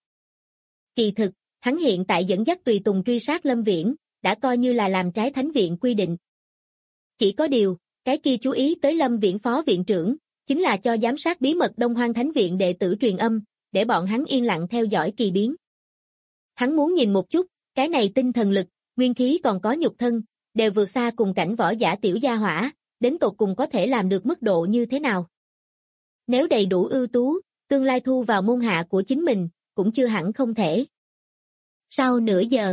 Kỳ thực, hắn hiện tại dẫn dắt tùy tùng truy sát Lâm Viễn, đã coi như là làm trái thánh viện quy định. Chỉ có điều, cái kia chú ý tới Lâm Viễn phó viện trưởng, chính là cho giám sát bí mật Đông Hoang Thánh Viện đệ tử truyền âm, để bọn hắn yên lặng theo dõi kỳ biến. Hắn muốn nhìn một chút, cái này tinh thần lực, nguyên khí còn có nhục thân, đều vượt xa cùng cảnh võ giả tiểu gia hỏa, đến tột cùng có thể làm được mức độ như thế nào. Nếu đầy đủ ưu tú, tương lai thu vào môn hạ của chính mình, cũng chưa hẳn không thể. Sau nửa giờ,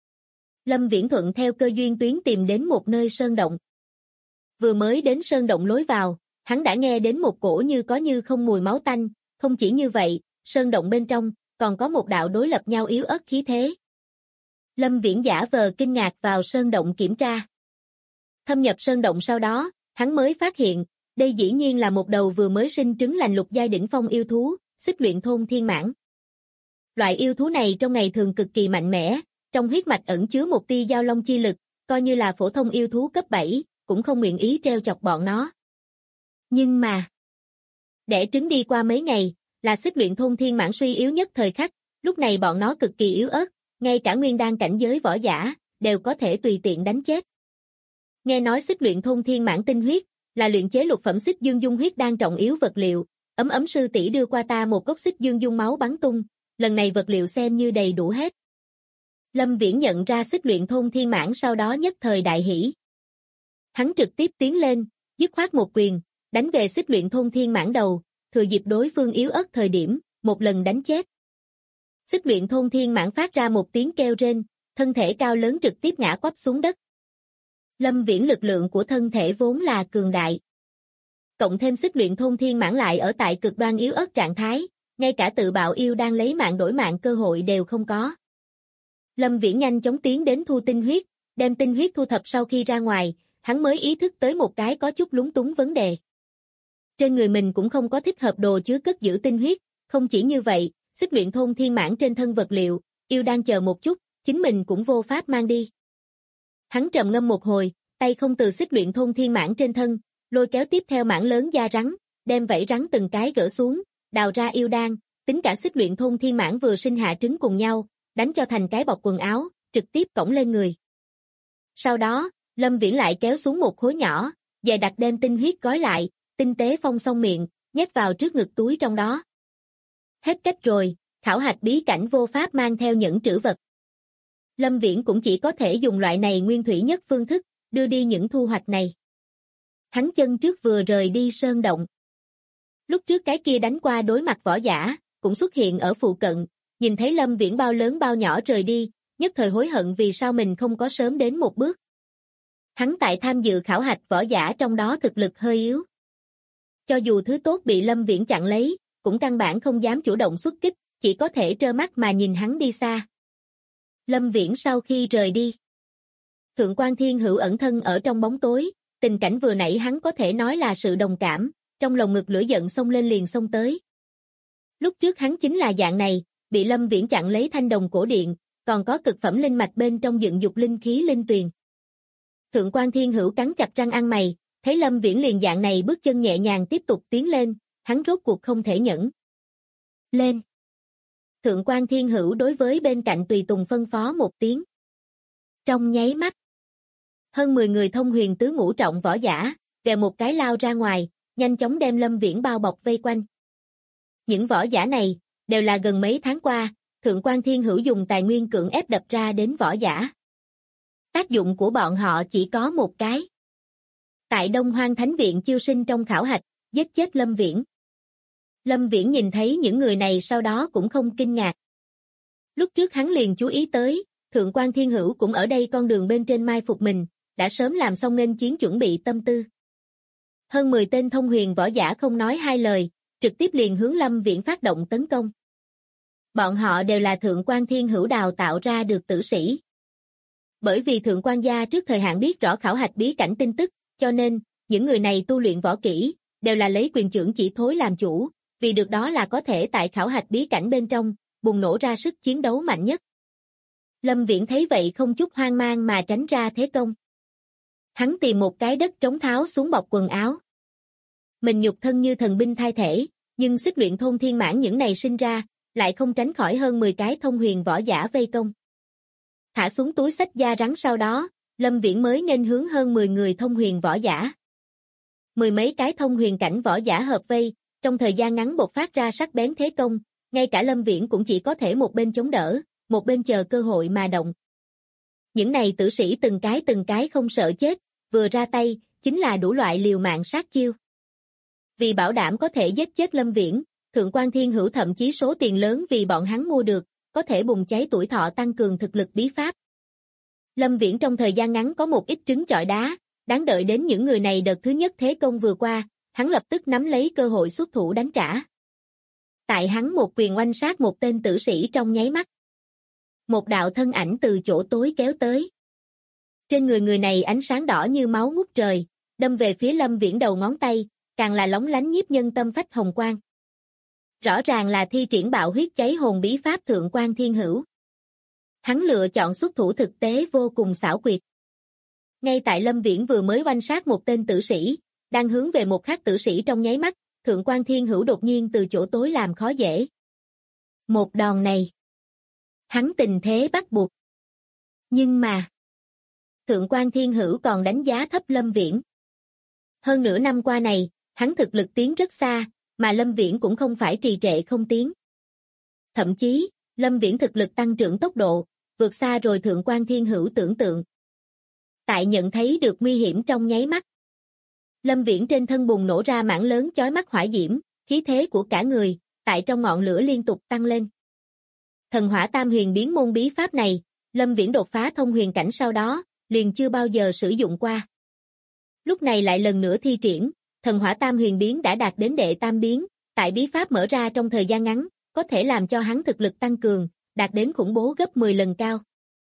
Lâm Viễn thuận theo cơ duyên tuyến tìm đến một nơi sơn động. Vừa mới đến sơn động lối vào, hắn đã nghe đến một cổ như có như không mùi máu tanh, không chỉ như vậy, sơn động bên trong, còn có một đạo đối lập nhau yếu ớt khí thế. Lâm Viễn giả vờ kinh ngạc vào sơn động kiểm tra. Thâm nhập sơn động sau đó, hắn mới phát hiện, đây dĩ nhiên là một đầu vừa mới sinh trứng lành lục giai đỉnh phong yêu thú, Xích Luyện Thôn Thiên Mãng. Loại yêu thú này trong ngày thường cực kỳ mạnh mẽ, trong huyết mạch ẩn chứa một tia giao long chi lực, coi như là phổ thông yêu thú cấp 7, cũng không nguyện ý treo chọc bọn nó. Nhưng mà, đẻ trứng đi qua mấy ngày, là Xích Luyện Thôn Thiên Mãng suy yếu nhất thời khắc, lúc này bọn nó cực kỳ yếu ớt, ngay cả nguyên đan cảnh giới võ giả, đều có thể tùy tiện đánh chết. Nghe nói xích luyện thôn thiên mãn tinh huyết, là luyện chế lục phẩm xích dương dung huyết đan trọng yếu vật liệu, ấm sư tỷ đưa qua ta một cốc xích dương dung máu bắn tung, lần này vật liệu xem như đầy đủ hết. Lâm Viễn nhận ra xích luyện thôn thiên mãn sau đó nhất thời đại hỉ. Hắn trực tiếp tiến lên, dứt khoát một quyền, đánh về xích luyện thôn thiên mãn đầu, thừa dịp đối phương yếu ớt thời điểm, một lần đánh chết. Xích luyện thôn thiên mãn phát ra một tiếng kêu rên, thân thể cao lớn trực tiếp ngã quắp xuống đất. Lâm Viễn lực lượng của thân thể vốn là cường đại. Cộng thêm xích luyện thôn thiên mãn lại ở tại cực đoan yếu ớt trạng thái, ngay cả tự bạo yêu đang lấy mạng đổi mạng cơ hội đều không có. Lâm Viễn nhanh chóng tiến đến thu tinh huyết, đem tinh huyết thu thập sau khi ra ngoài, hắn mới ý thức tới một cái có chút lúng túng vấn đề. Trên người mình cũng không có thích hợp đồ chứa cất giữ tinh huyết, không chỉ như vậy, xích luyện thôn thiên mãn trên thân vật liệu, yêu đang chờ một chút, chính mình cũng vô pháp mang đi. Hắn trầm ngâm một hồi, tay không từ xích luyện thôn thiên mãn trên thân, lôi kéo tiếp theo mảng lớn da rắn, đem vảy rắn từng cái gỡ xuống, đào ra yêu đan, tính cả xích luyện thôn thiên mãn vừa sinh hạ trứng cùng nhau, đánh cho thành cái bọc quần áo, trực tiếp cõng lên người. Sau đó, Lâm Viễn lại kéo xuống một khối nhỏ, dè đặt đem tinh huyết gói lại, tinh tế phong xong miệng, nhét vào trước ngực túi trong đó. Hết cách rồi, khảo hạch bí cảnh vô pháp mang theo những trữ vật. Lâm Viễn cũng chỉ có thể dùng loại này nguyên thủy nhất phương thức, đưa đi những thu hoạch này. Hắn chân trước vừa rời đi sơn động. Lúc trước cái kia đánh qua đối mặt võ giả, cũng xuất hiện ở phụ cận, nhìn thấy Lâm Viễn bao lớn bao nhỏ rời đi, nhất thời hối hận vì sao mình không có sớm đến một bước. Hắn tại tham dự khảo hạch võ giả trong đó thực lực hơi yếu. Cho dù thứ tốt bị Lâm Viễn chặn lấy, cũng căn bản không dám chủ động xuất kích, chỉ có thể trơ mắt mà nhìn hắn đi xa. Lâm Viễn sau khi rời đi, Thượng Quan Thiên Hữu ẩn thân ở trong bóng tối, tình cảnh vừa nãy hắn có thể nói là sự đồng cảm, trong lòng ngực lửa giận xông lên liền xông tới. Lúc trước hắn chính là dạng này, bị Lâm Viễn chặn lấy thanh đồng cổ điện, còn có cực phẩm linh mạch bên trong dựng dục linh khí linh tuyền. Thượng Quan Thiên Hữu cắn chặt răng ăn mày, thấy Lâm Viễn liền dạng này bước chân nhẹ nhàng tiếp tục tiến lên, hắn rốt cuộc không thể nhẫn. Lên! Thượng Quan Thiên Hữu đối với bên cạnh tùy tùng phân phó một tiếng. Trong nháy mắt, hơn 10 người thông huyền tứ ngũ trọng võ giả, vèo một cái lao ra ngoài, nhanh chóng đem Lâm Viễn bao bọc vây quanh. Những võ giả này, đều là gần mấy tháng qua, Thượng Quan Thiên Hữu dùng tài nguyên cưỡng ép đập ra đến võ giả. Tác dụng của bọn họ chỉ có một cái. Tại Đông Hoang Thánh Viện chiêu sinh trong khảo hạch, giết chết Lâm Viễn. Lâm Viễn nhìn thấy những người này sau đó cũng không kinh ngạc. Lúc trước hắn liền chú ý tới, Thượng Quan Thiên Hữu cũng ở đây con đường bên trên mai phục mình, đã sớm làm xong nghênh chiến chuẩn bị tâm tư. Hơn 10 tên thông huyền võ giả không nói hai lời, trực tiếp liền hướng Lâm Viễn phát động tấn công. Bọn họ đều là Thượng Quan Thiên Hữu đào tạo ra được tử sĩ. Bởi vì Thượng Quan gia trước thời hạn biết rõ khảo hạch bí cảnh tin tức, cho nên, những người này tu luyện võ kỹ, đều là lấy quyền trưởng chỉ thối làm chủ, vì được đó là có thể tại khảo hạch bí cảnh bên trong, bùng nổ ra sức chiến đấu mạnh nhất. Lâm Viễn thấy vậy không chút hoang mang mà tránh ra thế công. Hắn tìm một cái đất trống tháo xuống bọc quần áo. Mình nhục thân như thần binh thai thể, nhưng xích luyện thôn thiên mãn những này sinh ra, lại không tránh khỏi hơn 10 cái thông huyền võ giả vây công. Thả xuống túi xách da rắn sau đó, Lâm Viễn mới nghênh hướng hơn 10 người thông huyền võ giả. Mười mấy cái thông huyền cảnh võ giả hợp vây, trong thời gian ngắn bộc phát ra sắc bén thế công, ngay cả Lâm Viễn cũng chỉ có thể một bên chống đỡ, một bên chờ cơ hội mà động. Những này tử sĩ từng cái không sợ chết, vừa ra tay, chính là đủ loại liều mạng sát chiêu. Vì bảo đảm có thể giết chết Lâm Viễn, Thượng Quan Thiên Hữu thậm chí số tiền lớn vì bọn hắn mua được, có thể bùng cháy tuổi thọ tăng cường thực lực bí pháp. Lâm Viễn trong thời gian ngắn có một ít trứng chọi đá, đáng đợi đến những người này đợt thứ nhất thế công vừa qua, hắn lập tức nắm lấy cơ hội xuất thủ đánh trả. Tại hắn một quyền oanh sát một tên tử sĩ trong nháy mắt. Một đạo thân ảnh từ chỗ tối kéo tới. Trên người người này ánh sáng đỏ như máu ngút trời, đâm về phía Lâm Viễn đầu ngón tay, càng là lóng lánh nhiếp nhân tâm phách hồng quang. Rõ ràng là thi triển bạo huyết cháy hồn bí pháp Thượng Quan Thiên Hữu. Hắn lựa chọn xuất thủ thực tế vô cùng xảo quyệt. Ngay tại Lâm Viễn vừa mới oanh sát một tên tử sĩ, đang hướng về một khác tử sĩ trong nháy mắt, Thượng Quan Thiên Hữu đột nhiên từ chỗ tối làm khó dễ. Một đòn này, hắn tình thế bắt buộc. Nhưng mà, Thượng quan Thiên Hữu còn đánh giá thấp Lâm Viễn. Hơn nửa năm qua này, hắn thực lực tiến rất xa, mà Lâm Viễn cũng không phải trì trệ không tiến. Thậm chí, Lâm Viễn thực lực tăng trưởng tốc độ, vượt xa rồi Thượng quan Thiên Hữu tưởng tượng. Tại nhận thấy được nguy hiểm trong nháy mắt, Lâm Viễn trên thân bùng nổ ra mảng lớn chói mắt hỏa diễm, khí thế của cả người, tại trong ngọn lửa liên tục tăng lên. Thần hỏa tam huyền biến môn bí pháp này, Lâm Viễn đột phá thông huyền cảnh sau đó, liền chưa bao giờ sử dụng qua. Lúc này lại lần nữa thi triển, thần hỏa tam huyền biến đã đạt đến đệ tam biến, tại bí pháp mở ra trong thời gian ngắn, có thể làm cho hắn thực lực tăng cường, đạt đến khủng bố gấp 10 lần cao.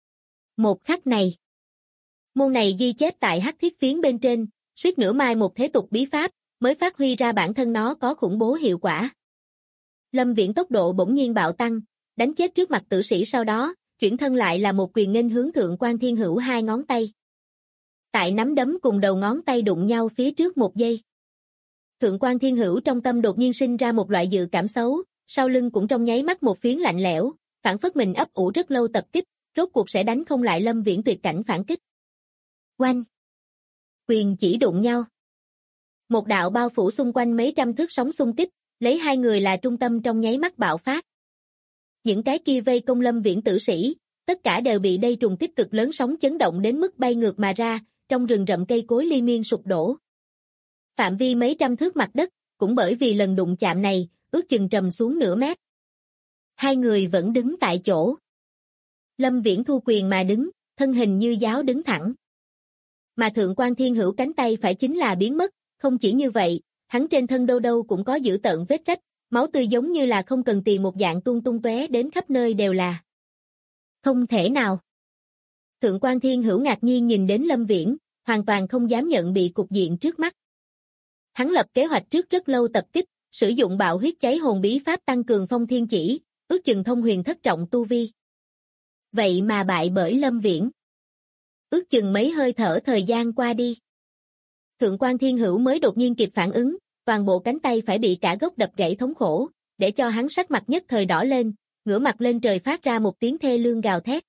Một khắc này, môn này ghi chép tại hắc thiết phiến bên trên, suýt nữa mai một thế tục bí pháp, mới phát huy ra bản thân nó có khủng bố hiệu quả. Lâm Viễn tốc độ bỗng nhiên bạo tăng, đánh chết trước mặt tử sĩ sau đó, chuyển thân lại là một quyền nghênh hướng Thượng quan Thiên Hữu hai ngón tay. Tại nắm đấm cùng đầu ngón tay đụng nhau phía trước một giây. Thượng quan Thiên Hữu trong tâm đột nhiên sinh ra một loại dự cảm xấu, sau lưng cũng trong nháy mắt một phiến lạnh lẽo, phản phất mình ấp ủ rất lâu tập kích, rốt cuộc sẽ đánh không lại Lâm Viễn tuyệt cảnh phản kích. Oanh! Quyền chỉ đụng nhau. Một đạo bao phủ xung quanh mấy trăm thước sóng xung kích, lấy hai người là trung tâm trong nháy mắt bạo phát. Những cái kia vây công Lâm Viễn tử sĩ, tất cả đều bị đây trùng kích cực lớn sóng chấn động đến mức bay ngược mà ra, trong rừng rậm cây cối liên miên sụp đổ. Phạm vi mấy trăm thước mặt đất, cũng bởi vì lần đụng chạm này, ước chừng trầm xuống nửa mét. Hai người vẫn đứng tại chỗ. Lâm Viễn thu quyền mà đứng, thân hình như giáo đứng thẳng. Mà Thượng quan Thiên Hữu cánh tay phải chính là biến mất, không chỉ như vậy, hắn trên thân đâu đâu cũng có dữ tợn vết rách, máu tươi giống như là không cần tiền một dạng tuôn tung tóe đến khắp nơi đều là. Không thể nào. Thượng quan Thiên Hữu ngạc nhiên nhìn đến Lâm Viễn, hoàn toàn không dám nhận bị cục diện trước mắt. Hắn lập kế hoạch trước rất lâu tập kích, sử dụng bạo huyết cháy hồn bí pháp tăng cường phong thiên chỉ, ước chừng thông huyền thất trọng tu vi. Vậy mà bại bởi Lâm Viễn. Ước chừng mấy hơi thở thời gian qua đi. Thượng quan Thiên Hữu mới đột nhiên kịp phản ứng, toàn bộ cánh tay phải bị cả gốc đập gãy thống khổ, để cho hắn sắc mặt nhất thời đỏ lên, ngửa mặt lên trời phát ra một tiếng thê lương gào thét.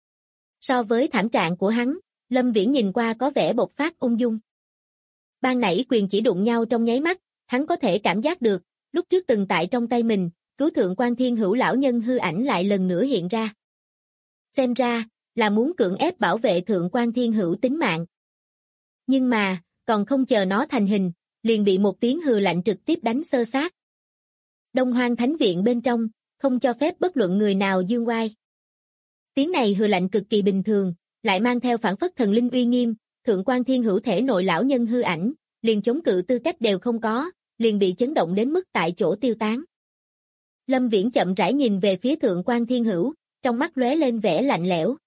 So với thảm trạng của hắn, Lâm Viễn nhìn qua có vẻ bộc phát ung dung. Ban nãy quyền chỉ đụng nhau trong nháy mắt, hắn có thể cảm giác được, lúc trước từng tại trong tay mình, cứu Thượng quan Thiên Hữu lão nhân hư ảnh lại lần nữa hiện ra. Xem ra, là muốn cưỡng ép bảo vệ Thượng quan Thiên Hữu tính mạng. Nhưng mà, còn không chờ nó thành hình, liền bị một tiếng hừ lạnh trực tiếp đánh xơ xác. Đông Hoang Thánh Viện bên trong, không cho phép bất luận người nào dương oai. Tiếng này hừ lạnh cực kỳ bình thường, lại mang theo phản phất thần linh uy nghiêm, Thượng quan Thiên Hữu thể nội lão nhân hư ảnh, liền chống cự tư cách đều không có, liền bị chấn động đến mức tại chỗ tiêu tán. Lâm Viễn chậm rãi nhìn về phía Thượng quan Thiên Hữu, trong mắt lóe lên vẻ lạnh lẽo.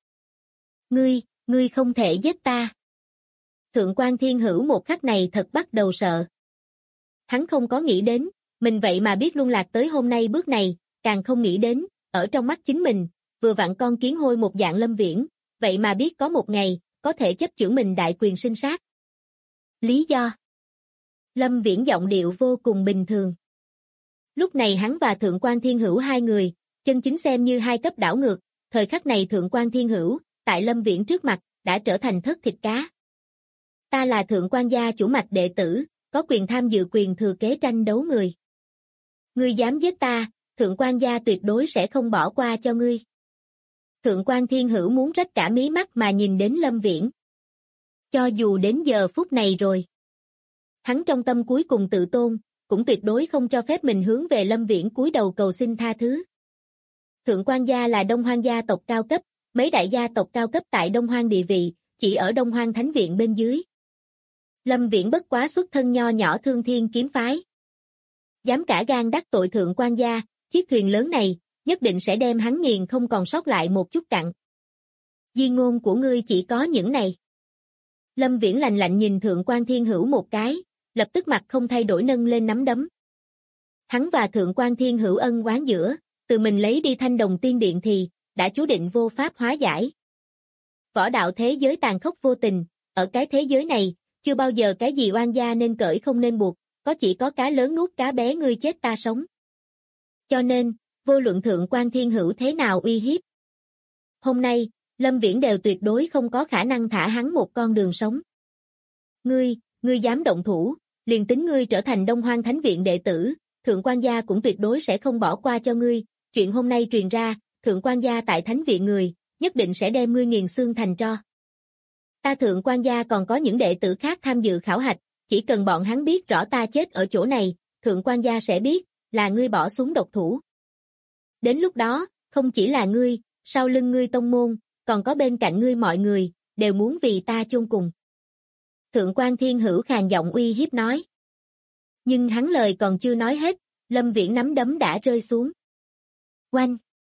Ngươi không thể giết ta. Thượng quan Thiên Hữu một khắc này thật bắt đầu sợ. Hắn không có nghĩ đến, mình vậy mà biết luân lạc tới hôm nay bước này, càng không nghĩ đến, ở trong mắt chính mình, vừa vặn con kiến hôi một dạng Lâm Viễn, vậy mà biết có một ngày, có thể chấp chưởng mình đại quyền sinh sát. Lý do? Lâm Viễn giọng điệu vô cùng bình thường. Lúc này hắn và Thượng quan Thiên Hữu hai người, chân chính xem như hai cấp đảo ngược, thời khắc này Thượng quan Thiên Hữu, tại Lâm Viễn trước mặt, đã trở thành thất thịt cá. Ta là Thượng quan gia chủ mạch đệ tử, có quyền tham dự quyền thừa kế tranh đấu người. Ngươi dám giết ta, Thượng quan gia tuyệt đối sẽ không bỏ qua cho ngươi. Thượng quan Thiên Hữu muốn rách cả mí mắt mà nhìn đến Lâm Viễn. Cho dù đến giờ phút này rồi. Hắn trong tâm cuối cùng tự tôn, cũng tuyệt đối không cho phép mình hướng về Lâm Viễn cúi đầu cầu xin tha thứ. Thượng quan gia là Đông Hoang gia tộc cao cấp, mấy đại gia tộc cao cấp tại Đông Hoang địa vị, chỉ ở Đông Hoang Thánh Viện bên dưới. Lâm Viễn bất quá xuất thân nho nhỏ Thương Thiên kiếm phái. Dám cả gan đắc tội Thượng quan gia, chiếc thuyền lớn này, nhất định sẽ đem hắn nghiền không còn sót lại một chút cặn. Di ngôn của ngươi chỉ có những này. Lâm Viễn lạnh lạnh nhìn Thượng quan Thiên Hữu một cái, lập tức mặt không thay đổi nâng lên nắm đấm. Hắn và Thượng quan Thiên Hữu ân oán giữa, từ mình lấy đi Thanh Đồng Tiên Điện thì, đã chú định vô pháp hóa giải. Võ đạo thế giới tàn khốc vô tình, ở cái thế giới này, chưa bao giờ cái gì oan gia nên cởi không nên buộc, chỉ có cá lớn nuốt cá bé ngươi chết ta sống. Cho nên, vô luận Thượng quan Thiên Hữu thế nào uy hiếp. Hôm nay, Lâm Viễn đều tuyệt đối không có khả năng thả hắn một con đường sống. Ngươi dám động thủ, liền tính ngươi trở thành Đông Hoang Thánh Viện đệ tử, Thượng quan gia cũng tuyệt đối sẽ không bỏ qua cho ngươi, chuyện hôm nay truyền ra, Thượng quan gia tại Thánh Viện người, nhất định sẽ đem ngươi nghiền xương thành tro. Ta Thượng quan gia còn có những đệ tử khác tham dự khảo hạch, chỉ cần bọn hắn biết rõ ta chết ở chỗ này, Thượng quan gia sẽ biết, là ngươi bỏ xuống độc thủ. Đến lúc đó, không chỉ là ngươi, sau lưng ngươi tông môn, còn có bên cạnh ngươi mọi người, đều muốn vì ta chôn cùng. Thượng quan Thiên Hữu khàn giọng uy hiếp nói. Nhưng hắn lời còn chưa nói hết, Lâm Viễn nắm đấm đã rơi xuống. Oanh!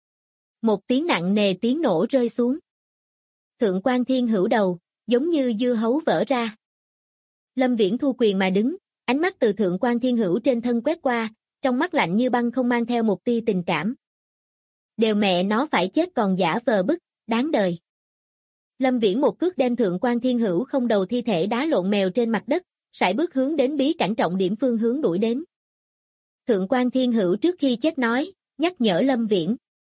Một tiếng nặng nề tiếng nổ rơi xuống. Thượng quan Thiên Hữu đầu, giống như dưa hấu vỡ ra. Lâm Viễn thu quyền mà đứng, ánh mắt từ Thượng quan Thiên Hữu trên thân quét qua, trong mắt lạnh như băng không mang theo một tia tình cảm. Đều mẹ nó phải chết còn giả vờ bức, đáng đời. Lâm Viễn một cước đem Thượng quan Thiên Hữu không đầu thi thể đá lộn mèo trên mặt đất, sải bước hướng đến bí cảnh trọng điểm phương hướng đuổi đến. Thượng quan Thiên Hữu trước khi chết nói, nhắc nhở Lâm Viễn.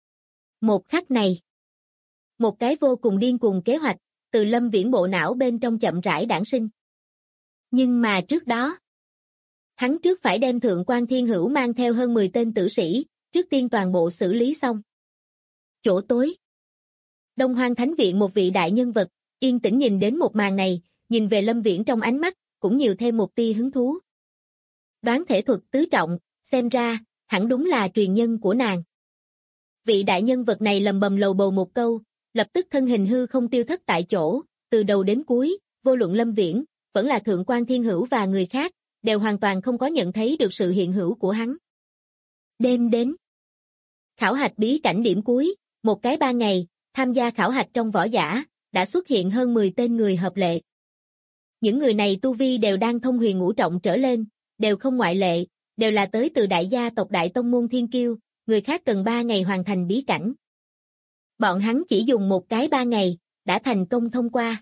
Một khắc này, một cái vô cùng điên cuồng kế hoạch, từ Lâm Viễn bộ não bên trong chậm rãi đản sinh. Nhưng mà trước đó, hắn trước phải đem Thượng quan Thiên Hữu mang theo hơn 10 tên tử sĩ, trước tiên toàn bộ xử lý xong. Chỗ tối. Đông Hoang Thánh Viện một vị đại nhân vật, yên tĩnh nhìn đến một màn này, nhìn về Lâm Viễn trong ánh mắt, cũng nhiều thêm một tia hứng thú. Đoán thể thuật tứ trọng, xem ra, hẳn đúng là truyền nhân của nàng. Vị đại nhân vật này lầm bầm lầu bầu một câu, lập tức thân hình hư không tiêu thất tại chỗ, từ đầu đến cuối, vô luận Lâm Viễn, vẫn là Thượng quan Thiên Hữu và người khác, đều hoàn toàn không có nhận thấy được sự hiện hữu của hắn. Đêm đến. Khảo hạch bí cảnh điểm cuối, một cái 3 ngày, tham gia khảo hạch trong võ giả, đã xuất hiện hơn 10 tên người hợp lệ. Những người này tu vi đều đang thông huyền ngũ trọng trở lên, đều không ngoại lệ, đều là tới từ đại gia tộc Đại Tông Môn Thiên Kiêu, người khác cần 3 ngày hoàn thành bí cảnh. Bọn hắn chỉ dùng một cái 3 ngày, đã thành công thông qua.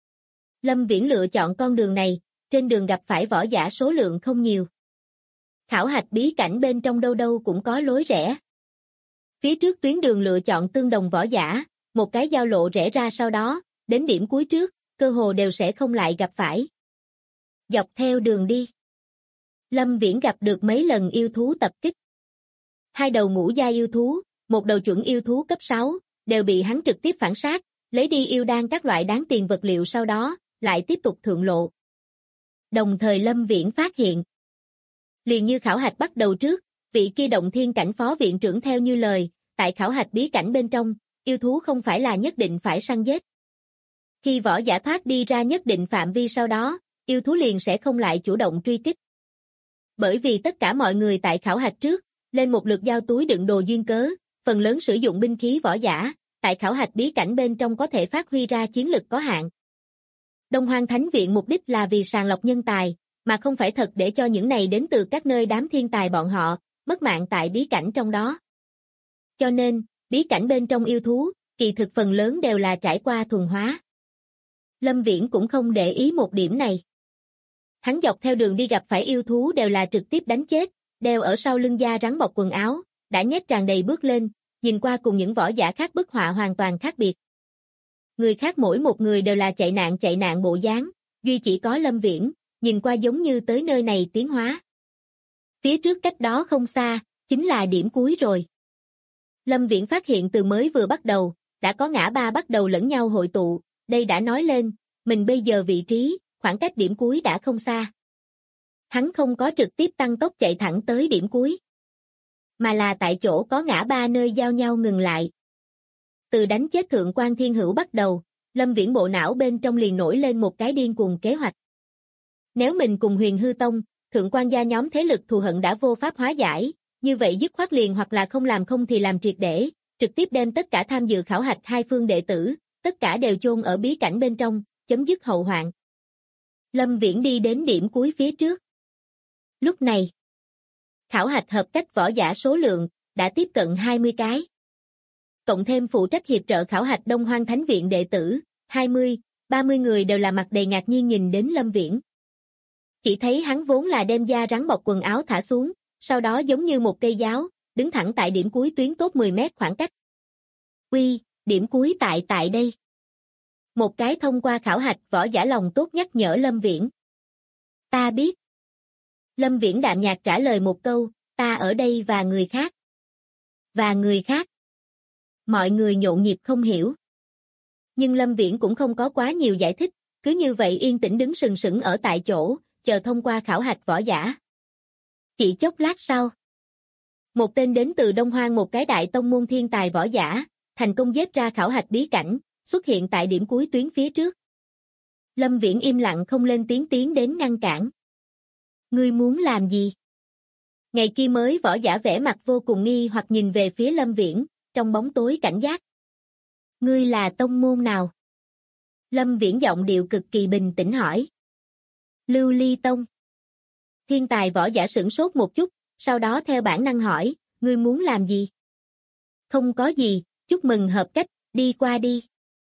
Lâm Viễn lựa chọn con đường này, trên đường gặp phải võ giả số lượng không nhiều. Khảo hạch bí cảnh bên trong đâu đâu cũng có lối rẽ. Phía trước tuyến đường lựa chọn tương đồng võ giả, một cái giao lộ rẽ ra sau đó, đến điểm cuối trước, cơ hồ đều sẽ không lại gặp phải. Dọc theo đường đi, Lâm Viễn gặp được mấy lần yêu thú tập kích. 2 đầu ngũ gia yêu thú, 1 đầu chuẩn yêu thú cấp 6, đều bị hắn trực tiếp phản sát, lấy đi yêu đan các loại đáng tiền vật liệu sau đó, lại tiếp tục thượng lộ. Đồng thời Lâm Viễn phát hiện, liền như khảo hạch bắt đầu trước, vị kia Động Thiên cảnh phó viện trưởng theo như lời, tại khảo hạch bí cảnh bên trong, yêu thú không phải là nhất định phải săn giết. Khi võ giả thoát đi ra nhất định phạm vi sau đó, yêu thú liền sẽ không lại chủ động truy kích. Bởi vì tất cả mọi người tại khảo hạch trước, lên một lượt giao túi đựng đồ duyên cớ, phần lớn sử dụng binh khí võ giả, tại khảo hạch bí cảnh bên trong có thể phát huy ra chiến lực có hạn. Đông Hoang Thánh Viện mục đích là vì sàng lọc nhân tài, mà không phải thật để cho những này đến từ các nơi đám thiên tài bọn họ, mất mạng tại bí cảnh trong đó. Cho nên, bí cảnh bên trong yêu thú, kỳ thực phần lớn đều là trải qua thuần hóa. Lâm Viễn cũng không để ý một điểm này. Hắn dọc theo đường đi gặp phải yêu thú đều là trực tiếp đánh chết, đeo ở sau lưng da rắn bọc quần áo, đã nhét tràn đầy bước lên, nhìn qua cùng những võ giả khác bức họa hoàn toàn khác biệt. Người khác mỗi một người đều là chạy nạn bộ dáng, duy chỉ có Lâm Viễn, nhìn qua giống như tới nơi này tiến hóa. Phía trước cách đó không xa, chính là điểm cuối rồi. Lâm Viễn phát hiện từ mới vừa bắt đầu, đã có ngã ba bắt đầu lẫn nhau hội tụ, đây đã nói lên, mình bây giờ vị trí, khoảng cách điểm cuối đã không xa. Hắn không có trực tiếp tăng tốc chạy thẳng tới điểm cuối, mà là tại chỗ có ngã ba nơi giao nhau ngừng lại. Từ đánh chết Thượng quan Thiên Hữu bắt đầu, Lâm Viễn bộ não bên trong liền nổi lên một cái điên cuồng kế hoạch. Nếu mình cùng Huyền Hư Tông, Thượng quan gia nhóm thế lực thù hận đã vô pháp hóa giải, như vậy dứt khoát liền hoặc là không làm không thì làm triệt để, trực tiếp đem tất cả tham dự khảo hạch 2 phương đệ tử, tất cả đều chôn ở bí cảnh bên trong, chấm dứt hậu hoạn. Lâm Viễn đi đến điểm cuối phía trước. Lúc này, khảo hạch hợp cách võ giả số lượng đã tiếp cận 20 cái. Cộng thêm phụ trách hiệp trợ khảo hạch Đông Hoang Thánh Viện đệ tử, 20, 30 người đều là mặt đầy ngạc nhiên nhìn đến Lâm Viễn. Chỉ thấy hắn vốn là đem da rắn bọc quần áo thả xuống, sau đó giống như một cây giáo, đứng thẳng tại điểm cuối tuyến tốt 10 mét khoảng cách. Điểm cuối tại đây. Một cái thông qua khảo hạch võ giả lòng tốt nhắc nhở Lâm Viễn. Ta biết. Lâm Viễn đạm nhạt trả lời một câu, ta ở đây và người khác. Và người khác. Mọi người nhộn nhịp không hiểu. Nhưng Lâm Viễn cũng không có quá nhiều giải thích, cứ như vậy yên tĩnh đứng sừng sững ở tại chỗ, chờ thông qua khảo hạch võ giả. Chỉ chốc lát sau. Một tên đến từ Đông Hoang một cái đại tông môn thiên tài võ giả, thành công giết ra khảo hạch bí cảnh, xuất hiện tại điểm cuối tuyến phía trước. Lâm Viễn im lặng không lên tiếng tiến đến ngăn cản. Ngươi muốn làm gì? Ngày kia mới võ giả vẻ mặt vô cùng nghi hoặc nhìn về phía Lâm Viễn, trong bóng tối cảnh giác. Ngươi là tông môn nào? Lâm Viễn giọng điệu cực kỳ bình tĩnh hỏi. Lưu Ly Tông. Thiên tài võ giả sửng sốt một chút, sau đó theo bản năng hỏi, ngươi muốn làm gì? Không có gì, chúc mừng hợp cách, đi qua đi.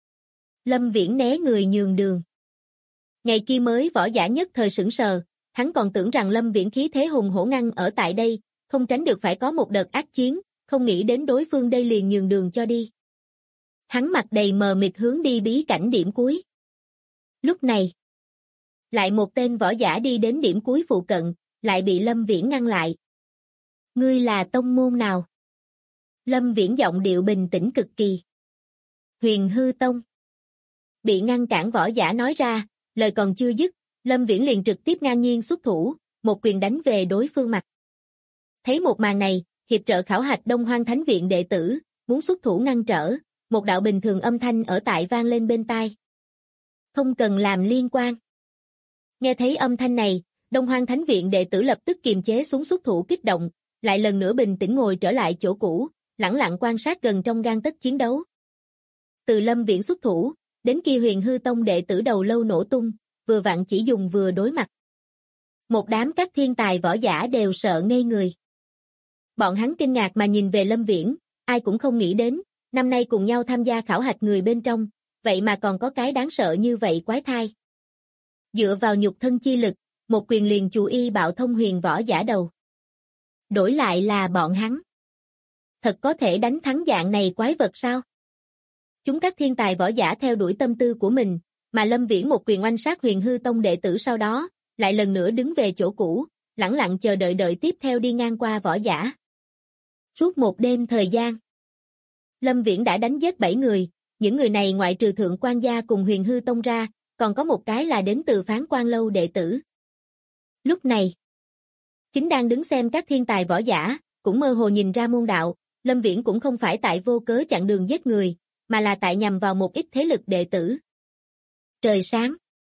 Lâm Viễn né người nhường đường. Ngày kia mới võ giả nhất thời sửng sờ, hắn còn tưởng rằng Lâm Viễn khí thế hùng hổ ngăn ở tại đây, không tránh được phải có một đợt ác chiến, không nghĩ đến đối phương đây liền nhường đường cho đi. Hắn mặt đầy mờ mịt hướng đi bí cảnh điểm cuối. Lúc này, lại một tên võ giả đi đến điểm cuối phụ cận, lại bị Lâm Viễn ngăn lại. Ngươi là tông môn nào? Lâm Viễn giọng điệu bình tĩnh cực kỳ. Huyền Hư Tông. Bị ngăn cản võ giả nói ra, lời còn chưa dứt, Lâm Viễn liền trực tiếp ngang nhiên xuất thủ, một quyền đánh về đối phương mặt. Thấy một màn này, hiệp trợ khảo hạch Đông Hoang Thánh Viện đệ tử, muốn xuất thủ ngăn trở, một đạo bình thường âm thanh ở tại vang lên bên tai. Không cần làm liên quan. Nghe thấy âm thanh này, Đông Hoang Thánh Viện đệ tử lập tức kiềm chế xuống xuất thủ kích động, lại lần nữa bình tĩnh ngồi trở lại chỗ cũ, lẳng lặng quan sát gần trong gang tấc chiến đấu. Từ Lâm Viễn xuất thủ, đến kia Huyền Hư Tông đệ tử đầu lâu nổ tung, vừa vặn chỉ dùng vừa đối mặt. Một đám các thiên tài võ giả đều sợ ngây người. Bọn hắn kinh ngạc mà nhìn về Lâm Viễn, ai cũng không nghĩ đến, năm nay cùng nhau tham gia khảo hạch người bên trong, vậy mà còn có cái đáng sợ như vậy quái thai. Dựa vào nhục thân chi lực, một quyền liền chù y bạo thông huyền võ giả đầu. Đổi lại là bọn hắn. Thật có thể đánh thắng dạng này quái vật sao? Chúng các thiên tài võ giả theo đuổi tâm tư của mình, mà Lâm Viễn một quyền oanh sát Huyền Hư Tông đệ tử sau đó, lại lần nữa đứng về chỗ cũ, lẳng lặng chờ đợi tiếp theo đi ngang qua võ giả. Suốt một đêm thời gian, Lâm Viễn đã đánh giết 7 người, những người này ngoại trừ Thượng Quan gia cùng Huyền Hư Tông ra, còn có một cái là đến từ Phán Quan lâu đệ tử. Lúc này, chính đang đứng xem các thiên tài võ giả, cũng mơ hồ nhìn ra môn đạo, Lâm Viễn cũng không phải tại vô cớ chặn đường giết người, mà là tại nhằm vào một ít thế lực đệ tử. Trời sáng,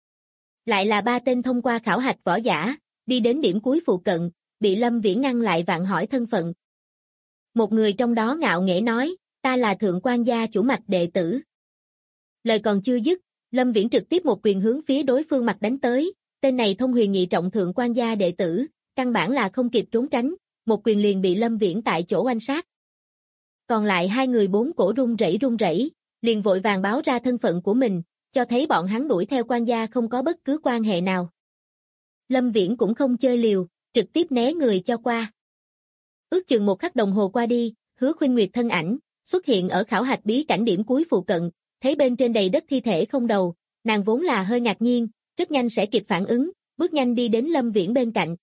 lại là 3 tên thông qua khảo hạch võ giả, đi đến điểm cuối phụ cận, bị Lâm Viễn ngăn lại vặn hỏi thân phận. Một người trong đó ngạo nghễ nói, ta là Thượng Quan gia chủ mạch đệ tử. Lời còn chưa dứt, Lâm Viễn trực tiếp một quyền hướng phía đối phương mặt đánh tới, tên này thông huyền nhị trọng Thượng Quan gia đệ tử, căn bản là không kịp trốn tránh, một quyền liền bị Lâm Viễn tại chỗ oanh sát. Còn lại 2 người 4 cổ run rẩy, liền vội vàng báo ra thân phận của mình, cho thấy bọn hắn đuổi theo quan gia không có bất cứ quan hệ nào. Lâm Viễn cũng không chơi liều, trực tiếp né người cho qua. Ước chừng một khắc đồng hồ qua đi, Hứa Khuynh Nguyệt thân ảnh, xuất hiện ở khảo hạch bí cảnh điểm cuối phụ cận, thấy bên trên đầy đất thi thể không đầu, nàng vốn là hơi ngạc nhiên, rất nhanh sẽ kịp phản ứng, bước nhanh đi đến Lâm Viễn bên cạnh.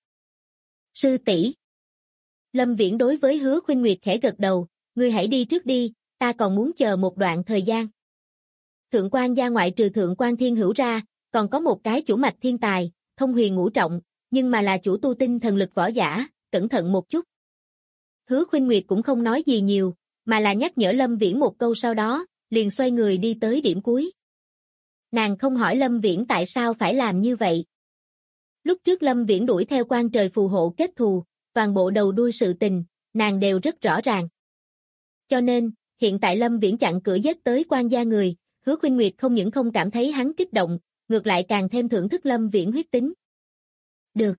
Sư tỷ. Lâm Viễn đối với Hứa Khuynh Nguyệt khẽ gật đầu, ngươi hãy đi trước đi, ta còn muốn chờ một đoạn thời gian. Thượng Quan gia ngoại trừ Thượng Quan Thiên Hữu ra, còn có một cái chủ mạch thiên tài, thông huyền ngũ trọng, nhưng mà là chủ tu tinh thần lực võ giả, cẩn thận một chút. Hứa Khuynh Nguyệt cũng không nói gì nhiều, mà là nhắc nhở Lâm Viễn một câu sau đó, liền xoay người đi tới điểm cuối. Nàng không hỏi Lâm Viễn tại sao phải làm như vậy. Lúc trước Lâm Viễn đuổi theo quan trời phù hộ kết thù, toàn bộ đầu đuôi sự tình, nàng đều rất rõ ràng. Cho nên, hiện tại Lâm Viễn chặn cửa giết tới quan gia người, Hứa Khuynh Nguyệt không những không cảm thấy hắn kích động, ngược lại càng thêm thưởng thức Lâm Viễn huyết tính. Được.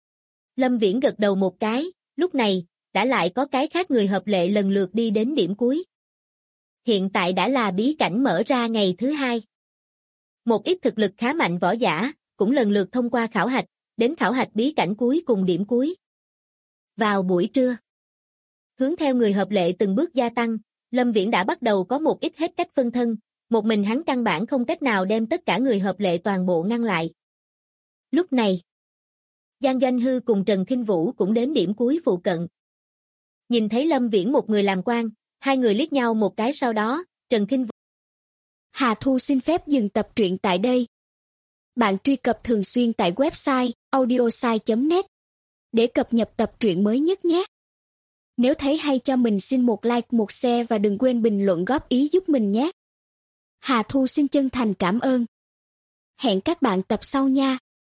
Lâm Viễn gật đầu một cái, lúc này, đã lại có cái khác người hợp lệ lần lượt đi đến điểm cuối. Hiện tại đã là bí cảnh mở ra ngày thứ 2. Một ít thực lực khá mạnh võ giả, cũng lần lượt thông qua khảo hạch, đến khảo hạch bí cảnh cuối cùng điểm cuối. Vào buổi trưa, hướng theo người hợp lệ từng bước gia tăng, Lâm Viễn đã bắt đầu có một ít hết cách phân thân, một mình hắn căn bản không cách nào đem tất cả người hợp lệ toàn bộ ngăn lại. Lúc này, Giang Doanh Hư cùng Trần Kinh Vũ cũng đến điểm cuối phụ cận. Nhìn thấy Lâm Viễn một người làm quan, hai người liếc nhau một cái sau đó, Trần Kinh Vũ. Hà Thu xin phép dừng tập truyện tại đây. Bạn truy cập thường xuyên tại website audiosai.net để cập nhật tập truyện mới nhất nhé. Nếu thấy hay cho mình xin một like, một share và đừng quên bình luận góp ý giúp mình nhé. Hà Thu xin chân thành cảm ơn. Hẹn các bạn tập sau nha.